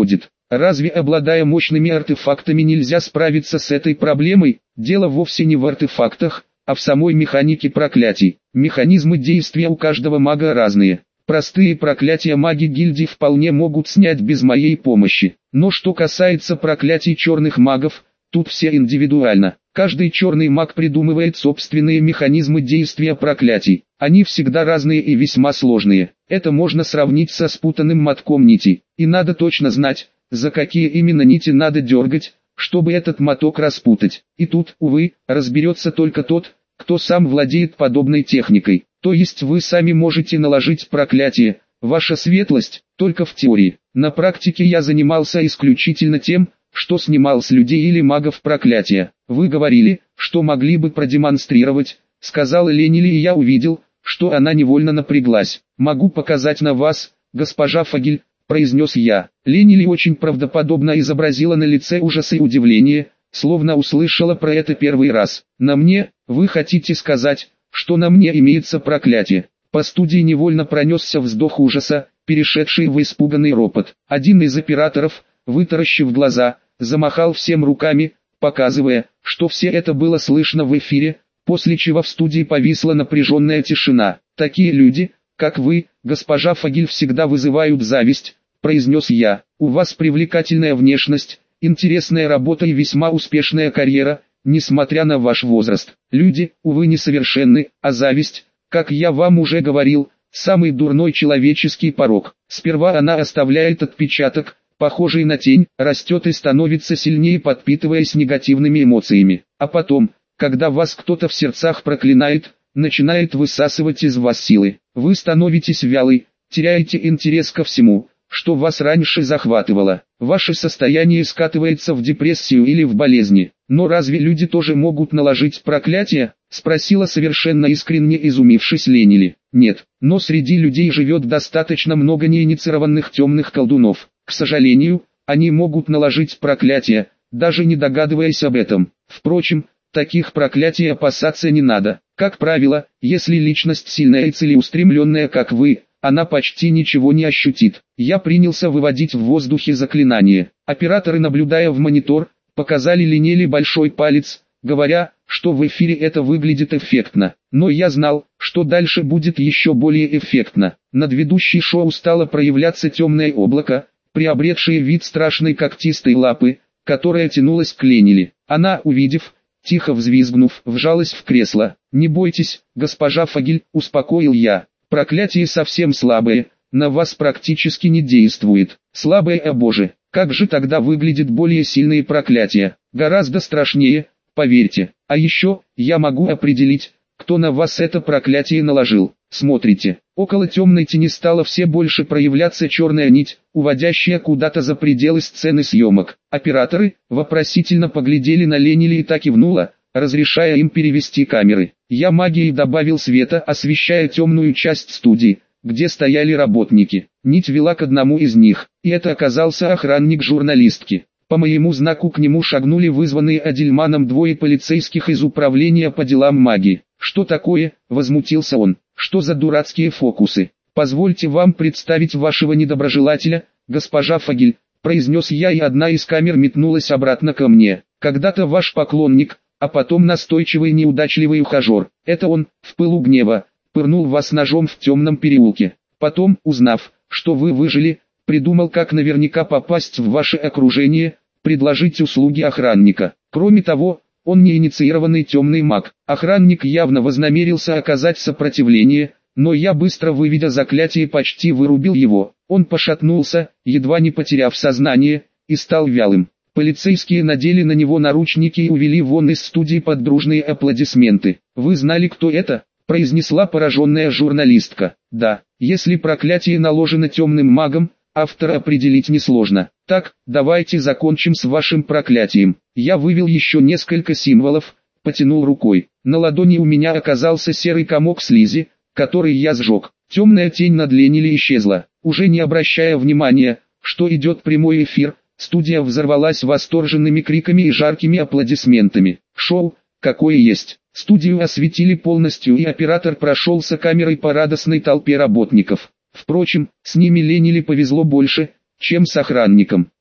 Разве обладая мощными артефактами нельзя справиться с этой проблемой? Дело вовсе не в артефактах, а в самой механике проклятий. Механизмы действия у каждого мага разные. Простые проклятия маги гильдии вполне могут снять без моей помощи. Но что касается проклятий черных магов, тут все индивидуально. Каждый черный маг придумывает собственные механизмы действия проклятий. Они всегда разные и весьма сложные. Это можно сравнить со спутанным мотком нити. И надо точно знать, за какие именно нити надо дергать, чтобы этот моток распутать. И тут, увы, разберется только тот, кто сам владеет подобной техникой. То есть вы сами можете наложить проклятие, ваша светлость, только в теории. На практике я занимался исключительно тем, что снимал с людей или магов проклятия. Вы говорили, что могли бы продемонстрировать, сказала Ленили, и я увидел, что она невольно напряглась. Могу показать на вас, госпожа Фагель, произнес я. Ленили очень правдоподобно изобразила на лице ужас и удивление, словно услышала про это первый раз. На мне, вы хотите сказать, что на мне имеется проклятие? По студии невольно пронесся вздох ужаса, перешедший в испуганный ропот. Один из операторов, вытаращив глаза, замахал всем руками, показывая, что все это было слышно в эфире, после чего в студии повисла напряженная тишина. «Такие люди, как вы, госпожа Фагель, всегда вызывают зависть», — произнес я. «У вас привлекательная внешность, интересная работа и весьма успешная карьера, несмотря на ваш возраст. Люди, увы, несовершенны, а зависть, как я вам уже говорил, самый дурной человеческий порок. Сперва она оставляет отпечаток, похожий на тень, растет и становится сильнее, подпитываясь негативными эмоциями. А потом, когда вас кто-то в сердцах проклинает, начинает высасывать из вас силы. Вы становитесь вялой, теряете интерес ко всему, что вас раньше захватывало. Ваше состояние скатывается в депрессию или в болезни. Но разве люди тоже могут наложить проклятие? Спросила совершенно искренне изумившись Ленили. Нет, но среди людей живет достаточно много неинициированных темных колдунов. К сожалению, они могут наложить проклятие, даже не догадываясь об этом. Впрочем, таких проклятий опасаться не надо. Как правило, если личность сильная и целеустремленная, как вы, она почти ничего не ощутит. Я принялся выводить в воздухе заклинание. Операторы, наблюдая в монитор, показали Ленили большой палец, говоря, что в эфире это выглядит эффектно. Но я знал, что дальше будет еще более эффектно. Над ведущей шоу стало проявляться темное облако, приобретшее вид страшной когтистой лапы, которая тянулась к Ленили. Она, увидев, тихо взвизгнув, вжалась в кресло. «Не бойтесь, госпожа Фагель», — успокоил я. «Проклятие совсем слабое, на вас практически не действует». «Слабое, о боже, как же тогда выглядят более сильные проклятия? Гораздо страшнее, поверьте. А еще, я могу определить, кто на вас это проклятие наложил. Смотрите». Около темной тени стала все больше проявляться черная нить, уводящая куда-то за пределы сцены съемок. Операторы вопросительно поглядели на Ленили и та кивнула, разрешая им перевести камеры. Я магией добавил света, освещая темную часть студии, где стояли работники. Нить вела к одному из них, и это оказался охранник журналистки. По моему знаку к нему шагнули вызванные Адельманом двое полицейских из управления по делам магии. «Что такое?» – возмутился он. «Что за дурацкие фокусы? Позвольте вам представить вашего недоброжелателя, госпожа Фагель», – произнес я, и одна из камер метнулась обратно ко мне. «Когда-то ваш поклонник, а потом настойчивый неудачливый ухажер. Это он, в пылу гнева, пырнул вас ножом в темном переулке. Потом, узнав, что вы выжили, придумал, как наверняка попасть в ваше окружение, предложить услуги охранника. Кроме того, он не инициированный темный маг. Охранник явно вознамерился оказать сопротивление, но я, быстро выведя заклятие, почти вырубил его. Он пошатнулся, едва не потеряв сознание, и стал вялым. Полицейские надели на него наручники и увели вон из студии под дружные аплодисменты. «Вы знали, кто это?» – произнесла пораженная журналистка. «Да, если проклятие наложено темным магом, автора определить несложно. Так, давайте закончим с вашим проклятием». Я вывел еще несколько символов, потянул рукой. На ладони у меня оказался серый комок слизи, который я сжег. Темная тень над Ленили исчезла. Уже не обращая внимания, что идет прямой эфир, студия взорвалась восторженными криками и жаркими аплодисментами. Шоу, какое есть. Студию осветили полностью, и оператор прошелся камерой по радостной толпе работников. Впрочем, с ними Ленили повезло больше, чем с охранником.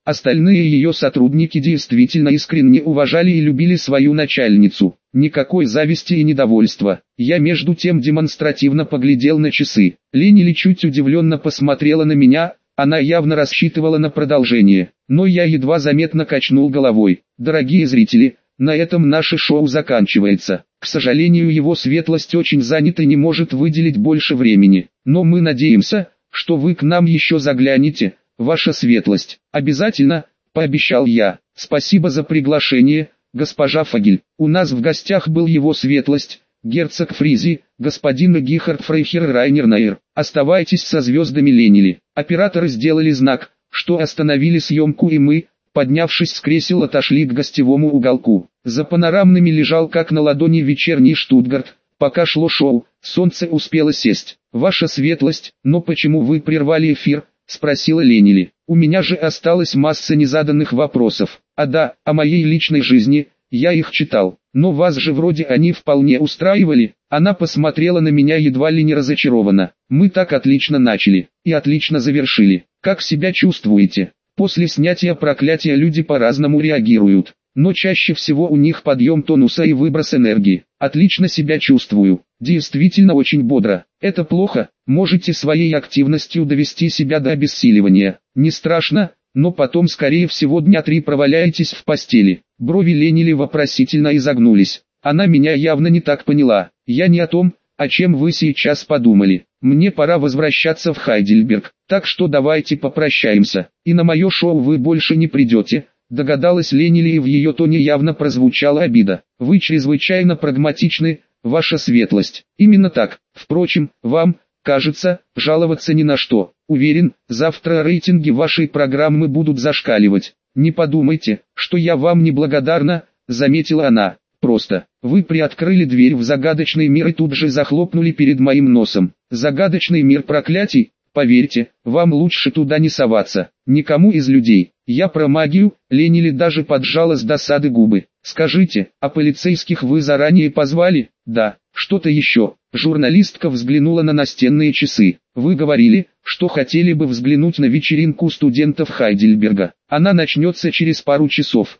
Остальные ее сотрудники действительно искренне уважали и любили свою начальницу. Никакой зависти и недовольства. Я между тем демонстративно поглядел на часы. Ленили чуть удивленно посмотрела на меня, она явно рассчитывала на продолжение. Но я едва заметно качнул головой. Дорогие зрители, на этом наше шоу заканчивается. К сожалению, его светлость очень занят и не может выделить больше времени. Но мы надеемся, что вы к нам еще заглянете, ваша светлость. Обязательно, пообещал я. Спасибо за приглашение, госпожа Фогель. У нас в гостях был его светлость, герцог Фризи, господин Гихард Фрейхер Райнер Найер. Оставайтесь со звездами, Ленили. Операторы сделали знак, что остановили съемку, и мы, поднявшись с кресел, отошли к гостевому уголку. За панорамными лежал как на ладони вечерний Штутгарт. Пока шло шоу, солнце успело сесть. Ваша светлость, но почему вы прервали эфир? Спросила Ленили. У меня же осталась масса незаданных вопросов. А да, о моей личной жизни, я их читал. Но вас же вроде они вполне устраивали. Она посмотрела на меня едва ли не разочарованно. Мы так отлично начали и отлично завершили. Как себя чувствуете? После снятия проклятия люди по-разному реагируют. Но чаще всего у них подъем тонуса и выброс энергии. Отлично себя чувствую. Действительно очень бодро. Это плохо, можете своей активностью довести себя до обессиливания. Не страшно, но потом скорее всего дня 3 проваляетесь в постели. Брови Ленили вопросительно изогнулись. Она меня явно не так поняла. Я не о том, о чем вы сейчас подумали. Мне пора возвращаться в Хайдельберг, так что давайте попрощаемся. И на мое шоу вы больше не придете. Догадалась Ленили, и в ее тоне явно прозвучала обида. Вы чрезвычайно прагматичны, ваша светлость. Именно так. Впрочем, вам, кажется, жаловаться ни на что. Уверен, завтра рейтинги вашей программы будут зашкаливать. Не подумайте, что я вам не благодарна, заметила она. Просто, вы приоткрыли дверь в загадочный мир и тут же захлопнули перед моим носом. Загадочный мир проклятий? Поверьте, вам лучше туда не соваться, никому из людей. Я про магию. Ленили даже поджала с досады губы. Скажите, а полицейских вы заранее позвали? Да, что-то еще. Журналистка взглянула на настенные часы. Вы говорили, что хотели бы взглянуть на вечеринку студентов Хайдельберга. Она начнется через пару часов.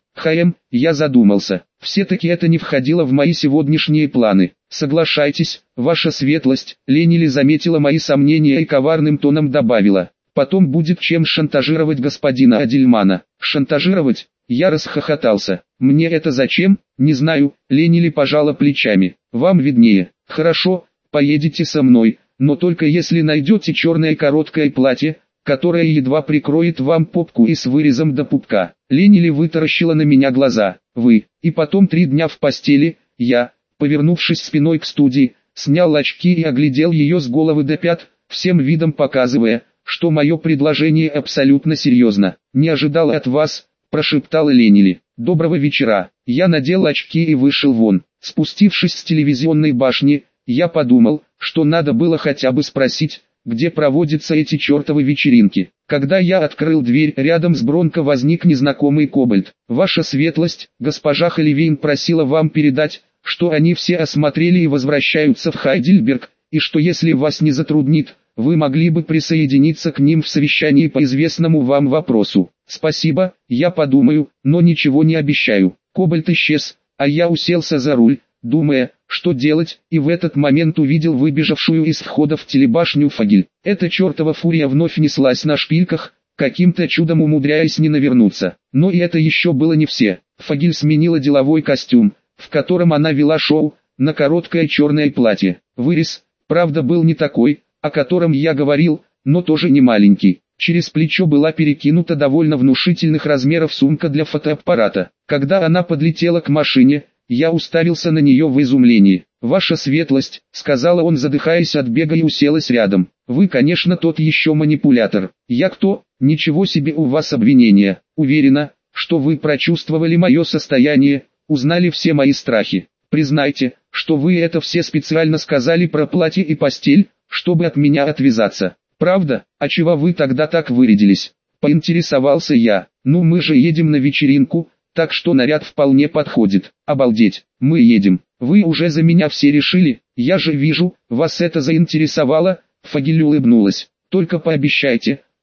Я задумался. Все-таки это не входило в мои сегодняшние планы. Соглашайтесь, ваша светлость. Ленили заметила мои сомнения и коварным тоном добавила. Потом будет чем шантажировать господина Адельмана. Шантажировать? Я расхохотался. Мне это зачем? Не знаю. Ленили пожала плечами. Вам виднее. Хорошо, поедете со мной, но только если найдете черное короткое платье, которое едва прикроет вам попку и с вырезом до пупка. Ленили вытаращила на меня глаза. Вы, и потом 3 дня в постели. Я, повернувшись спиной к студии, снял очки и оглядел ее с головы до пят, всем видом показывая, что мое предложение абсолютно серьезно. Не ожидал от вас, прошептала Ленили. Доброго вечера. Я надел очки и вышел вон. Спустившись с телевизионной башни, я подумал, что надо было хотя бы спросить, где проводятся эти чертовы вечеринки. Когда я открыл дверь, рядом с Бронко возник незнакомый кобальт. Ваша светлость, госпожа Холивейн просила вам передать, что они все осмотрели и возвращаются в Хайдельберг, и что если вас не затруднит, вы могли бы присоединиться к ним в совещании по известному вам вопросу. Спасибо, я подумаю, но ничего не обещаю. Кобальт исчез, а я уселся за руль, думая, что делать, и в этот момент увидел выбежавшую из входа в телебашню Фогель. Эта чертова фурия вновь неслась на шпильках, каким-то чудом умудряясь не навернуться. Но и это еще было не все. Фогель сменила деловой костюм, в котором она вела шоу, на короткое черное платье. Вырез, правда, был не такой, о котором я говорил, но тоже не маленький. Через плечо была перекинута довольно внушительных размеров сумка для фотоаппарата. Когда она подлетела к машине, я уставился на нее в изумлении. «Ваша светлость», — сказала он, задыхаясь от бега, и уселась рядом. «Вы, конечно, тот еще манипулятор». «Я кто? Ничего себе у вас обвинения. Уверена, что вы прочувствовали мое состояние, узнали все мои страхи. Признайте, что вы это все специально сказали про платье и постель, чтобы от меня отвязаться. Правда? А чего вы тогда так вырядились?» Поинтересовался я. «Ну мы же едем на вечеринку, так что наряд вполне подходит». «Обалдеть, мы едем. Вы уже за меня все решили? Я же вижу, вас это заинтересовало». Фогель улыбнулась. «Только пообещайте,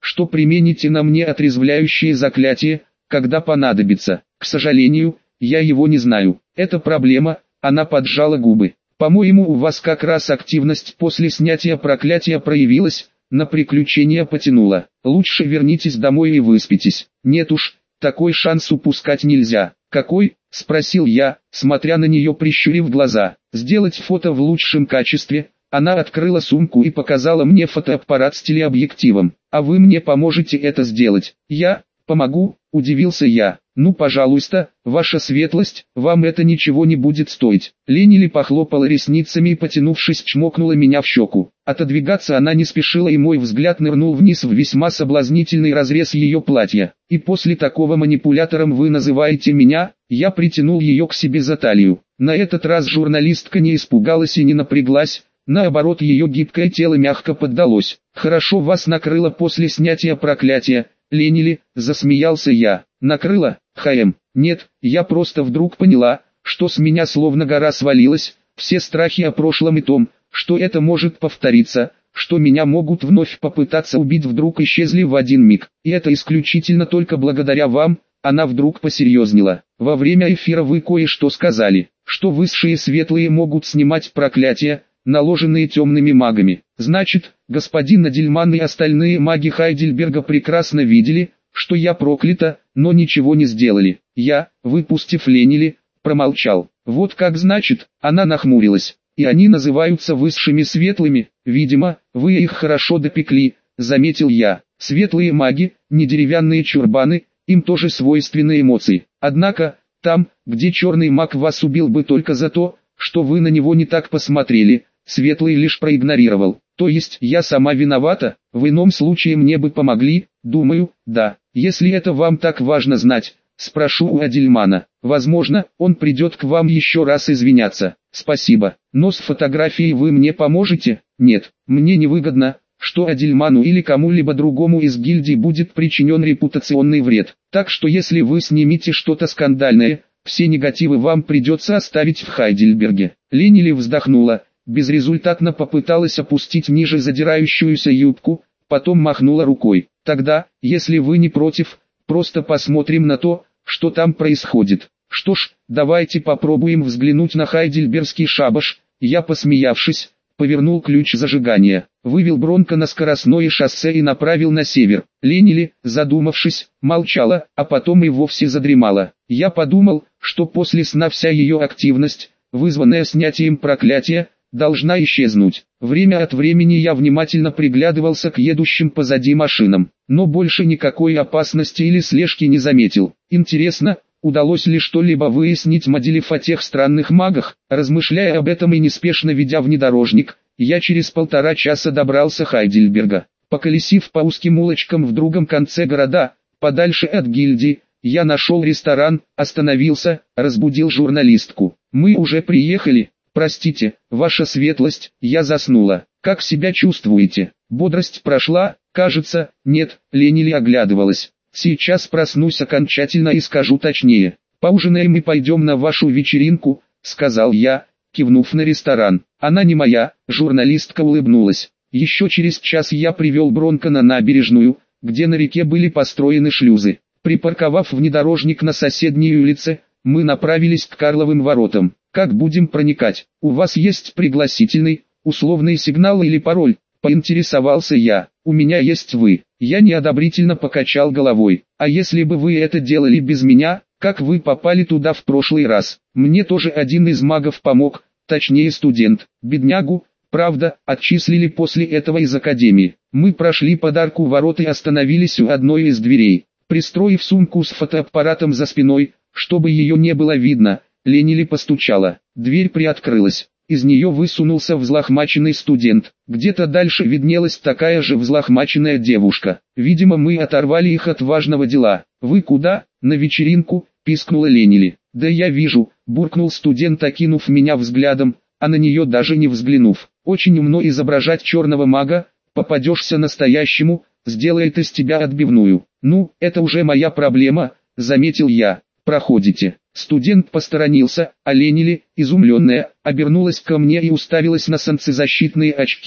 что примените на мне отрезвляющее заклятие, когда понадобится. К сожалению, я его не знаю. Это проблема, она поджала губы. По-моему, у вас как раз активность после снятия проклятия проявилась, на приключения потянула. Лучше вернитесь домой и выспитесь. Нет уж, такой шанс упускать нельзя. Какой? Спросил я, смотря на нее прищурив глаза. Сделать фото в лучшем качестве. Она открыла сумку и показала мне фотоаппарат с телеобъективом. А вы мне поможете это сделать? Я помогу, удивился я. Ну пожалуйста, ваша светлость, вам это ничего не будет стоить. Ленили похлопала ресницами и, потянувшись, чмокнула меня в щеку. Отодвигаться она не спешила, и мой взгляд нырнул вниз в весьма соблазнительный разрез ее платья. И после такого манипулятором вы называете меня? Я притянул ее к себе за талию. На этот раз журналистка не испугалась и не напряглась. Наоборот, ее гибкое тело мягко поддалось. «Хорошо вас накрыло после снятия проклятия, Ленили», — засмеялся я. «Накрыло? Нет, я просто вдруг поняла, что с меня словно гора свалилась, все страхи о прошлом и том, что это может повториться, что меня могут вновь попытаться убить, вдруг исчезли в один миг. И это исключительно только благодаря вам». Она вдруг посерьезнела. «Во время эфира вы кое-что сказали, что высшие светлые могут снимать проклятия, наложенные темными магами. Значит, господин Адельман и остальные маги Хайдельберга прекрасно видели, что я проклята, но ничего не сделали. Я, выпустив Ленили, промолчал. Вот как значит, она нахмурилась. И они называются высшими светлыми, видимо, вы их хорошо допекли, заметил я. Светлые маги, не деревянные чурбаны, им тоже свойственны эмоции. Однако, там, где черный маг вас убил бы только за то, что вы на него не так посмотрели, светлый лишь проигнорировал. То есть я сама виновата, в ином случае мне бы помогли, думаю, да. Если это вам так важно знать, спрошу у Адельмана. Возможно, он придет к вам еще раз извиняться. Спасибо. Но с фотографией вы мне поможете? Нет, мне невыгодно, что Адельману или кому-либо другому из гильдии будет причинен репутационный вред. Так что если вы снимете что-то скандальное, все негативы вам придется оставить в Хайдельберге. Ленили вздохнула, безрезультатно попыталась опустить ниже задирающуюся юбку, потом махнула рукой. Тогда, если вы не против, просто посмотрим на то, что там происходит. Что ж, давайте попробуем взглянуть на Хайдельбергский шабаш. Я, посмеявшись, повернул ключ зажигания, вывел Бронко на скоростное шоссе и направил на север. Ленили, задумавшись, молчала, а потом и вовсе задремала. Я подумал, что после сна вся ее активность, вызванная снятием проклятия, должна исчезнуть. Время от времени я внимательно приглядывался к едущим позади машинам, но больше никакой опасности или слежки не заметил. Интересно, удалось ли что-либо выяснить Мадилев о тех странных магах? Размышляя об этом и неспешно ведя внедорожник, я через 1,5 часа добрался Хайдельберга. Поколесив по узким улочкам в другом конце города, подальше от гильдии, я нашел ресторан, остановился, разбудил журналистку. «Мы уже приехали. Простите, ваша светлость, я заснула. Как себя чувствуете? Бодрость прошла, кажется?» «Нет», Ленили оглядывалась. «Сейчас проснусь окончательно и скажу точнее. Поужинаем и пойдем на вашу вечеринку», — сказал я, кивнув на ресторан. «Она не моя», — журналистка улыбнулась. Еще через час я привел Бронко на набережную, где на реке были построены шлюзы. Припарковав внедорожник на соседней улице, мы направились к Карловым воротам. «Как будем проникать? У вас есть пригласительный, условный сигнал или пароль?» — поинтересовался я. «У меня есть вы». Я неодобрительно покачал головой. «А если бы вы это делали без меня, как вы попали туда в прошлый раз? Мне тоже один из магов помог, точнее студент. Беднягу, правда, отчислили после этого из академии. Мы прошли под арку ворот и остановились у одной из дверей. Пристроив сумку с фотоаппаратом за спиной, чтобы ее не было видно, Ленили постучала. Дверь приоткрылась. Из нее высунулся взлохмаченный студент. Где-то дальше виднелась такая же взлохмаченная девушка. Видимо, мы оторвали их от важного дела. «Вы куда?» «На вечеринку», — пискнула Ленили. «Да я вижу», — буркнул студент, окинув меня взглядом, а на нее даже не взглянув. «Очень умно изображать черного мага, попадешься настоящему, сделает из тебя отбивную». «Ну, это уже моя проблема», — заметил я. «Проходите». Студент посторонился, а Ленили, изумленная, обернулась ко мне и уставилась на солнцезащитные очки,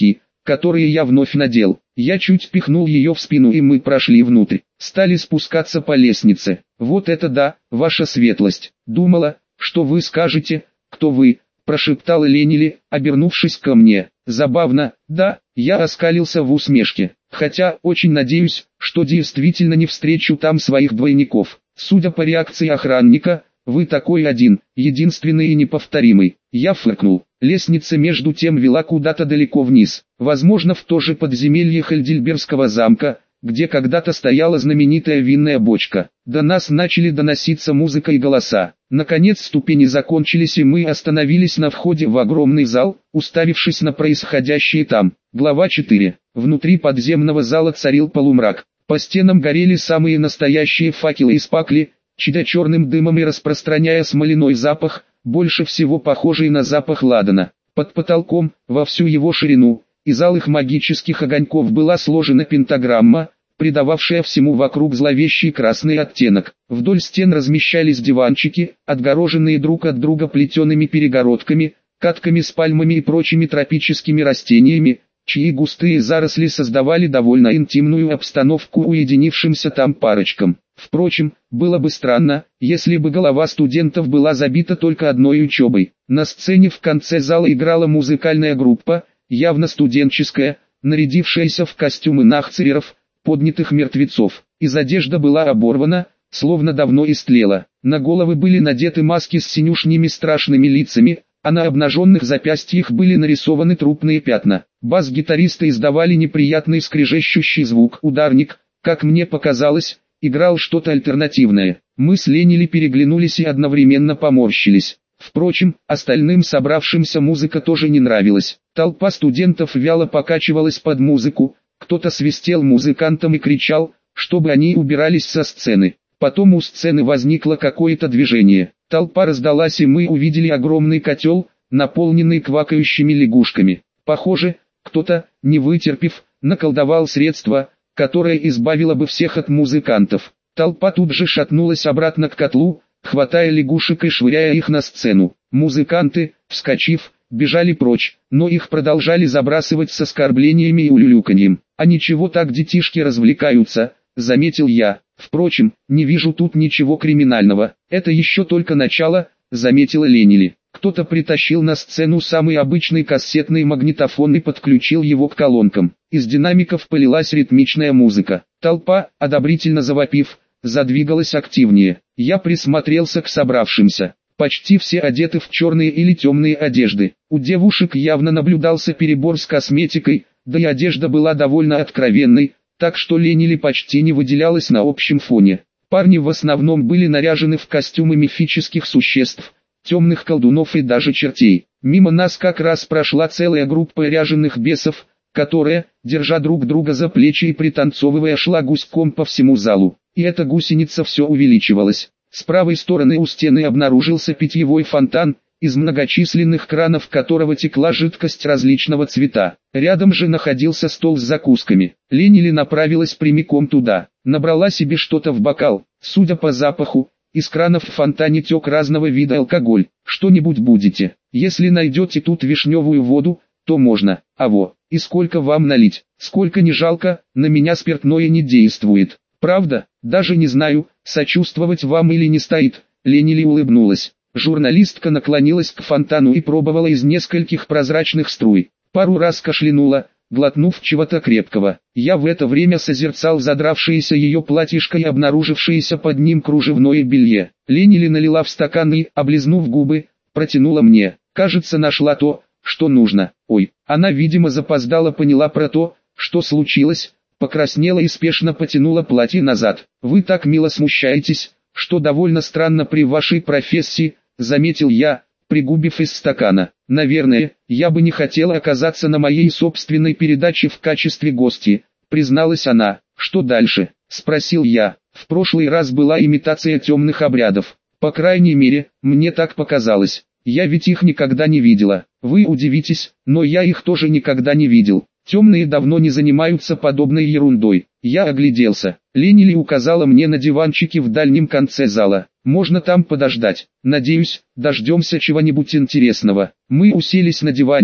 которые я вновь надел. Я чуть пихнул ее в спину, и мы прошли внутрь. Стали спускаться по лестнице. «Вот это да, ваша светлость! Думала, что вы скажете, кто вы», прошептала Ленили, обернувшись ко мне. «Забавно, да?» Я оскалился в усмешке. «Хотя, очень надеюсь, что действительно не встречу там своих двойников. Судя по реакции охранника, вы такой один, единственный и неповторимый». Я фыркнул. Лестница между тем вела куда-то далеко вниз, возможно в то же подземелье Хельдельбергского замка, где когда-то стояла знаменитая винная бочка. До нас начали доноситься музыка и голоса. Наконец ступени закончились, и мы остановились на входе в огромный зал, уставившись на происходящее там. Глава 4. Внутри подземного зала царил полумрак. По стенам горели самые настоящие факелы из пакли, чадя черным дымом и распространяя смоляной запах, больше всего похожий на запах ладана. Под потолком, во всю его ширину, из алых магических огоньков была сложена пентаграмма, придававшая всему вокруг зловещий красный оттенок. Вдоль стен размещались диванчики, отгороженные друг от друга плетеными перегородками, катками с пальмами и прочими тропическими растениями, чьи густые заросли создавали довольно интимную обстановку уединившимся там парочкам. Впрочем, было бы странно, если бы голова студентов была забита только одной учебой. На сцене в конце зала играла музыкальная группа, явно студенческая, нарядившаяся в костюмы нахцереров, поднятых мертвецов. Из одежды была оборвана, словно давно истлела. На головы были надеты маски с синюшными страшными лицами, а на обнаженных запястьях были нарисованы трупные пятна. Бас-гитаристы издавали неприятный скрежещущий звук. Ударник, как мне показалось, играл что-то альтернативное. Мы с Ленили переглянулись и одновременно поморщились. Впрочем, остальным собравшимся музыка тоже не нравилась. Толпа студентов вяло покачивалась под музыку, кто-то свистел музыкантам и кричал, чтобы они убирались со сцены. Потом у сцены возникло какое-то движение. Толпа раздалась, и мы увидели огромный котел, наполненный квакающими лягушками. Похоже, кто-то, не вытерпев, наколдовал средство, которое избавило бы всех от музыкантов. Толпа тут же шатнулась обратно к котлу, хватая лягушек и швыряя их на сцену. Музыканты, вскочив, бежали прочь, но их продолжали забрасывать с оскорблениями и улюлюканьем. «А ничего так детишки развлекаются», — заметил я. «Впрочем, не вижу тут ничего криминального. Это еще только начало», — заметила Ленили. Кто-то притащил на сцену самый обычный кассетный магнитофон и подключил его к колонкам. Из динамиков полилась ритмичная музыка. Толпа, одобрительно завопив, задвигалась активнее. Я присмотрелся к собравшимся. Почти все одеты в черные или темные одежды. У девушек явно наблюдался перебор с косметикой, да и одежда была довольно откровенной, так что Ленили почти не выделялась на общем фоне. Парни в основном были наряжены в костюмы мифических существ, темных колдунов и даже чертей. Мимо нас как раз прошла целая группа ряженых бесов, которая, держа друг друга за плечи и пританцовывая, шла гуськом по всему залу. И эта гусеница все увеличивалась. С правой стороны у стены обнаружился питьевой фонтан, из многочисленных кранов которого текла жидкость различного цвета. Рядом же находился стол с закусками. Ленили направилась прямиком туда, набрала себе что-то в бокал. Судя по запаху, из кранов в фонтане тек разного вида алкоголь. «Что-нибудь будете? Если найдете тут вишневую воду, то можно. Аво, и сколько вам налить? Сколько не жалко, на меня спиртное не действует». «Правда? Даже не знаю, сочувствовать вам или не стоит», — Ленили улыбнулась. Журналистка наклонилась к фонтану и пробовала из нескольких прозрачных струй. Пару раз кашлянула, глотнув чего-то крепкого. Я в это время созерцал задравшееся ее платьишко и обнаружившееся под ним кружевное белье. Ленили налила в стакан и, облизнув губы, протянула мне. «Кажется, нашла то, что нужно». Ой, она, видимо, запоздала, поняла про то, что случилось, покраснела и спешно потянула платье назад. «Вы так мило смущаетесь, что довольно странно при вашей профессии», — заметил я, пригубив из стакана. «Наверное, я бы не хотела оказаться на моей собственной передаче в качестве гостьи», — призналась она. «Что дальше?» — спросил я. «В прошлый раз была имитация темных обрядов. По крайней мере, мне так показалось. Я ведь их никогда не видела. Вы удивитесь, но я их тоже никогда не видел. Темные давно не занимаются подобной ерундой». Я огляделся. Ленили указала мне на диванчики в дальнем конце зала. «Можно там подождать. Надеюсь, дождемся чего-нибудь интересного». Мы уселись на диване,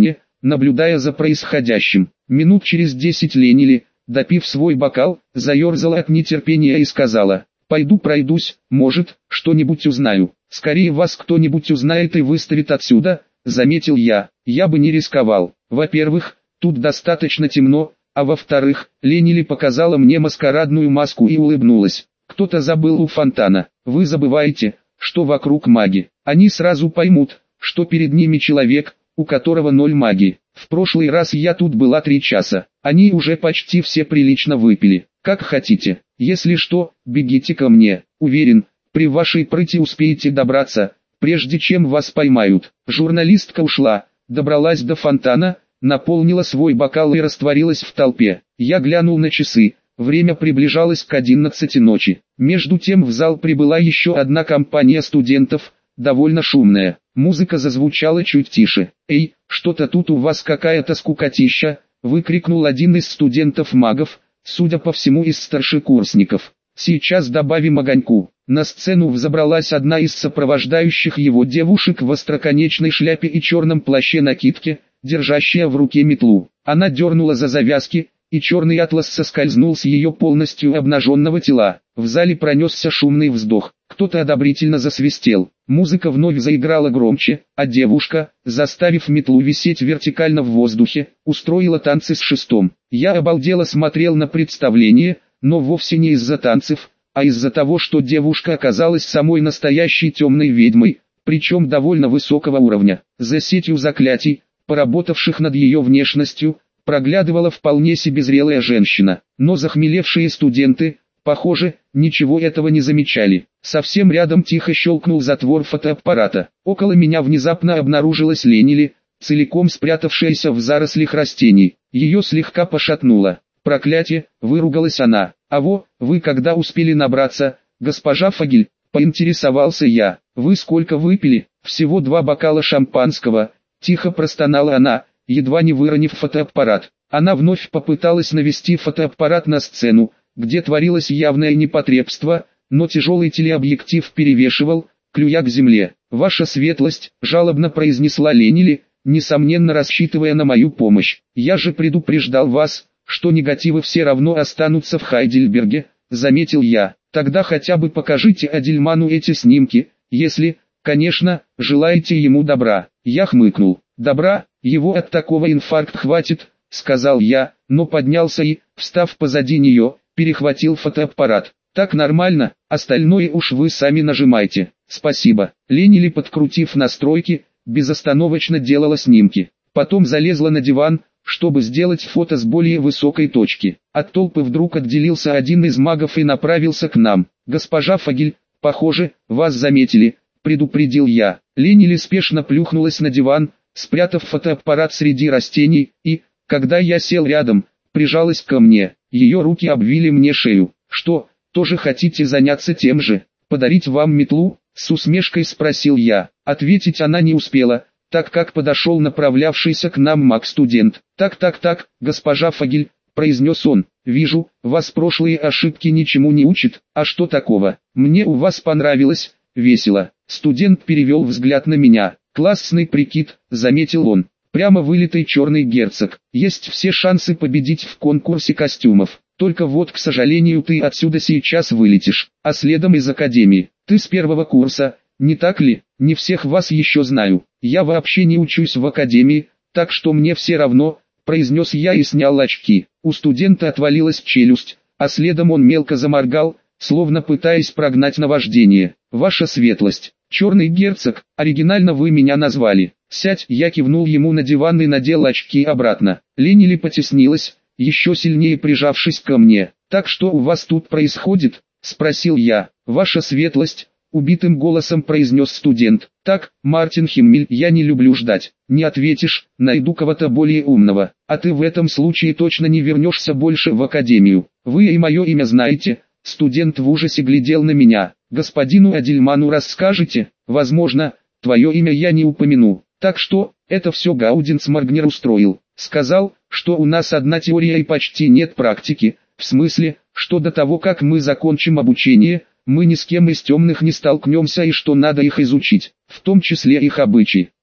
наблюдая за происходящим. Минут через 10 Ленили, допив свой бокал, заерзала от нетерпения и сказала: «Пойду пройдусь, может, что-нибудь узнаю». «Скорее вас кто-нибудь узнает и выставит отсюда», — заметил я. «Я бы не рисковал. Во-первых, тут достаточно темно, а во-вторых, Ленили показала мне маскарадную маску и улыбнулась. Кто-то забыл у фонтана. Вы забываете, что вокруг маги. Они сразу поймут, что перед ними человек, у которого 0 магии. В прошлый раз я тут была 3 часа. Они уже почти все прилично выпили. Как хотите. Если что, бегите ко мне. Уверен, при вашей прыти успеете добраться, прежде чем вас поймают». Журналистка ушла, добралась до фонтана, наполнила свой бокал и растворилась в толпе. Я глянул на часы. Время приближалось к 11 ночи. Между тем в зал прибыла еще одна компания студентов, довольно шумная. Музыка зазвучала чуть тише. «Эй, что-то тут у вас какая-то скукотища!» — выкрикнул один из студентов-магов, судя по всему из старшекурсников. «Сейчас добавим огоньку». На сцену взобралась одна из сопровождающих его девушек в остроконечной шляпе и черном плаще-накидке, держащая в руке метлу. Она дернула за завязки, и черный атлас соскользнул с ее полностью обнаженного тела. В зале пронесся шумный вздох. Кто-то одобрительно засвистел. Музыка вновь заиграла громче, а девушка, заставив метлу висеть вертикально в воздухе, устроила танцы с шестом. Я обалдело смотрел на представление, но вовсе не из-за танцев, а из-за того, что девушка оказалась самой настоящей темной ведьмой, причем довольно высокого уровня. За сетью заклятий, поработавших над ее внешностью, проглядывала вполне себе зрелая женщина, но захмелевшие студенты, похоже, ничего этого не замечали. Совсем рядом тихо щелкнул затвор фотоаппарата. Около меня внезапно обнаружилась Ленили, целиком спрятавшаяся в зарослях растений. Ее слегка пошатнуло. «Проклятие!» — выругалась она. «Аво, вы когда успели набраться, госпожа Фагель?» — поинтересовался я. «Вы сколько выпили?» «Всего 2 бокала шампанского», — тихо простонала она, едва не выронив фотоаппарат. Она вновь попыталась навести фотоаппарат на сцену, где творилось явное непотребство, но тяжелый телеобъектив перевешивал, клюя к земле. «Ваша светлость», — жалобно произнесла Ленили, несомненно рассчитывая на мою помощь. «Я же предупреждал вас, что негативы все равно останутся в Хайдельберге», — заметил я. «Тогда хотя бы покажите Адельману эти снимки, если, конечно, желаете ему добра». Я хмыкнул. «Добра, его от такого инфаркт хватит», — сказал я, но поднялся и, встав позади нее, перехватил фотоаппарат. «Так нормально, остальное уж вы сами нажимайте». «Спасибо». Ленили, подкрутив настройки, безостановочно делала снимки. Потом залезла на диван, чтобы сделать фото с более высокой точки. От толпы вдруг отделился один из магов и направился к нам. «Госпожа Фагель, похоже, вас заметили», — предупредил я. Ленили спешно плюхнулась на диван, спрятав фотоаппарат среди растений, и, когда я сел рядом, прижалась ко мне. Ее руки обвили мне шею. «Что, тоже хотите заняться тем же? Подарить вам метлу?» — с усмешкой спросил я. Ответить она не успела, так как подошел направлявшийся к нам маг-студент. «Так, госпожа Фагель», — произнес он, — «вижу, вас прошлые ошибки ничему не учат, а что такого? Мне у вас понравилось, весело». Студент перевел взгляд на меня. «Классный прикид», — заметил он. «Прямо вылитый черный герцог. Есть все шансы победить в конкурсе костюмов. Только вот, к сожалению, ты отсюда сейчас вылетишь, а следом из академии. Ты с 1-го курса, не так ли? Не всех вас еще знаю. Я вообще не учусь в академии, так что мне все равно», — произнес я и снял очки. У студента отвалилась челюсть, а следом он мелко заморгал, словно пытаясь прогнать наваждение. «Ваша светлость, черный герцог, оригинально вы меня назвали. Сядь». Я кивнул ему на диван и надел очки обратно. Ленили потеснилась, еще сильнее прижавшись ко мне. «Так что у вас тут происходит?» — спросил я. «Ваша светлость», — убитым голосом произнес студент. «Так, Мартин Химмель, я не люблю ждать. Не ответишь, найду кого-то более умного. А ты в этом случае точно не вернешься больше в академию. Вы и мое имя знаете». Студент в ужасе глядел на меня. «Господину Адельману расскажете? Возможно, твое имя я не упомяну. Так что, это все Гауденсмаргнер устроил. Сказал, что у нас одна теория и почти нет практики, в смысле, что до того как мы закончим обучение, мы ни с кем из темных не столкнемся и что надо их изучить, в том числе их обычаи.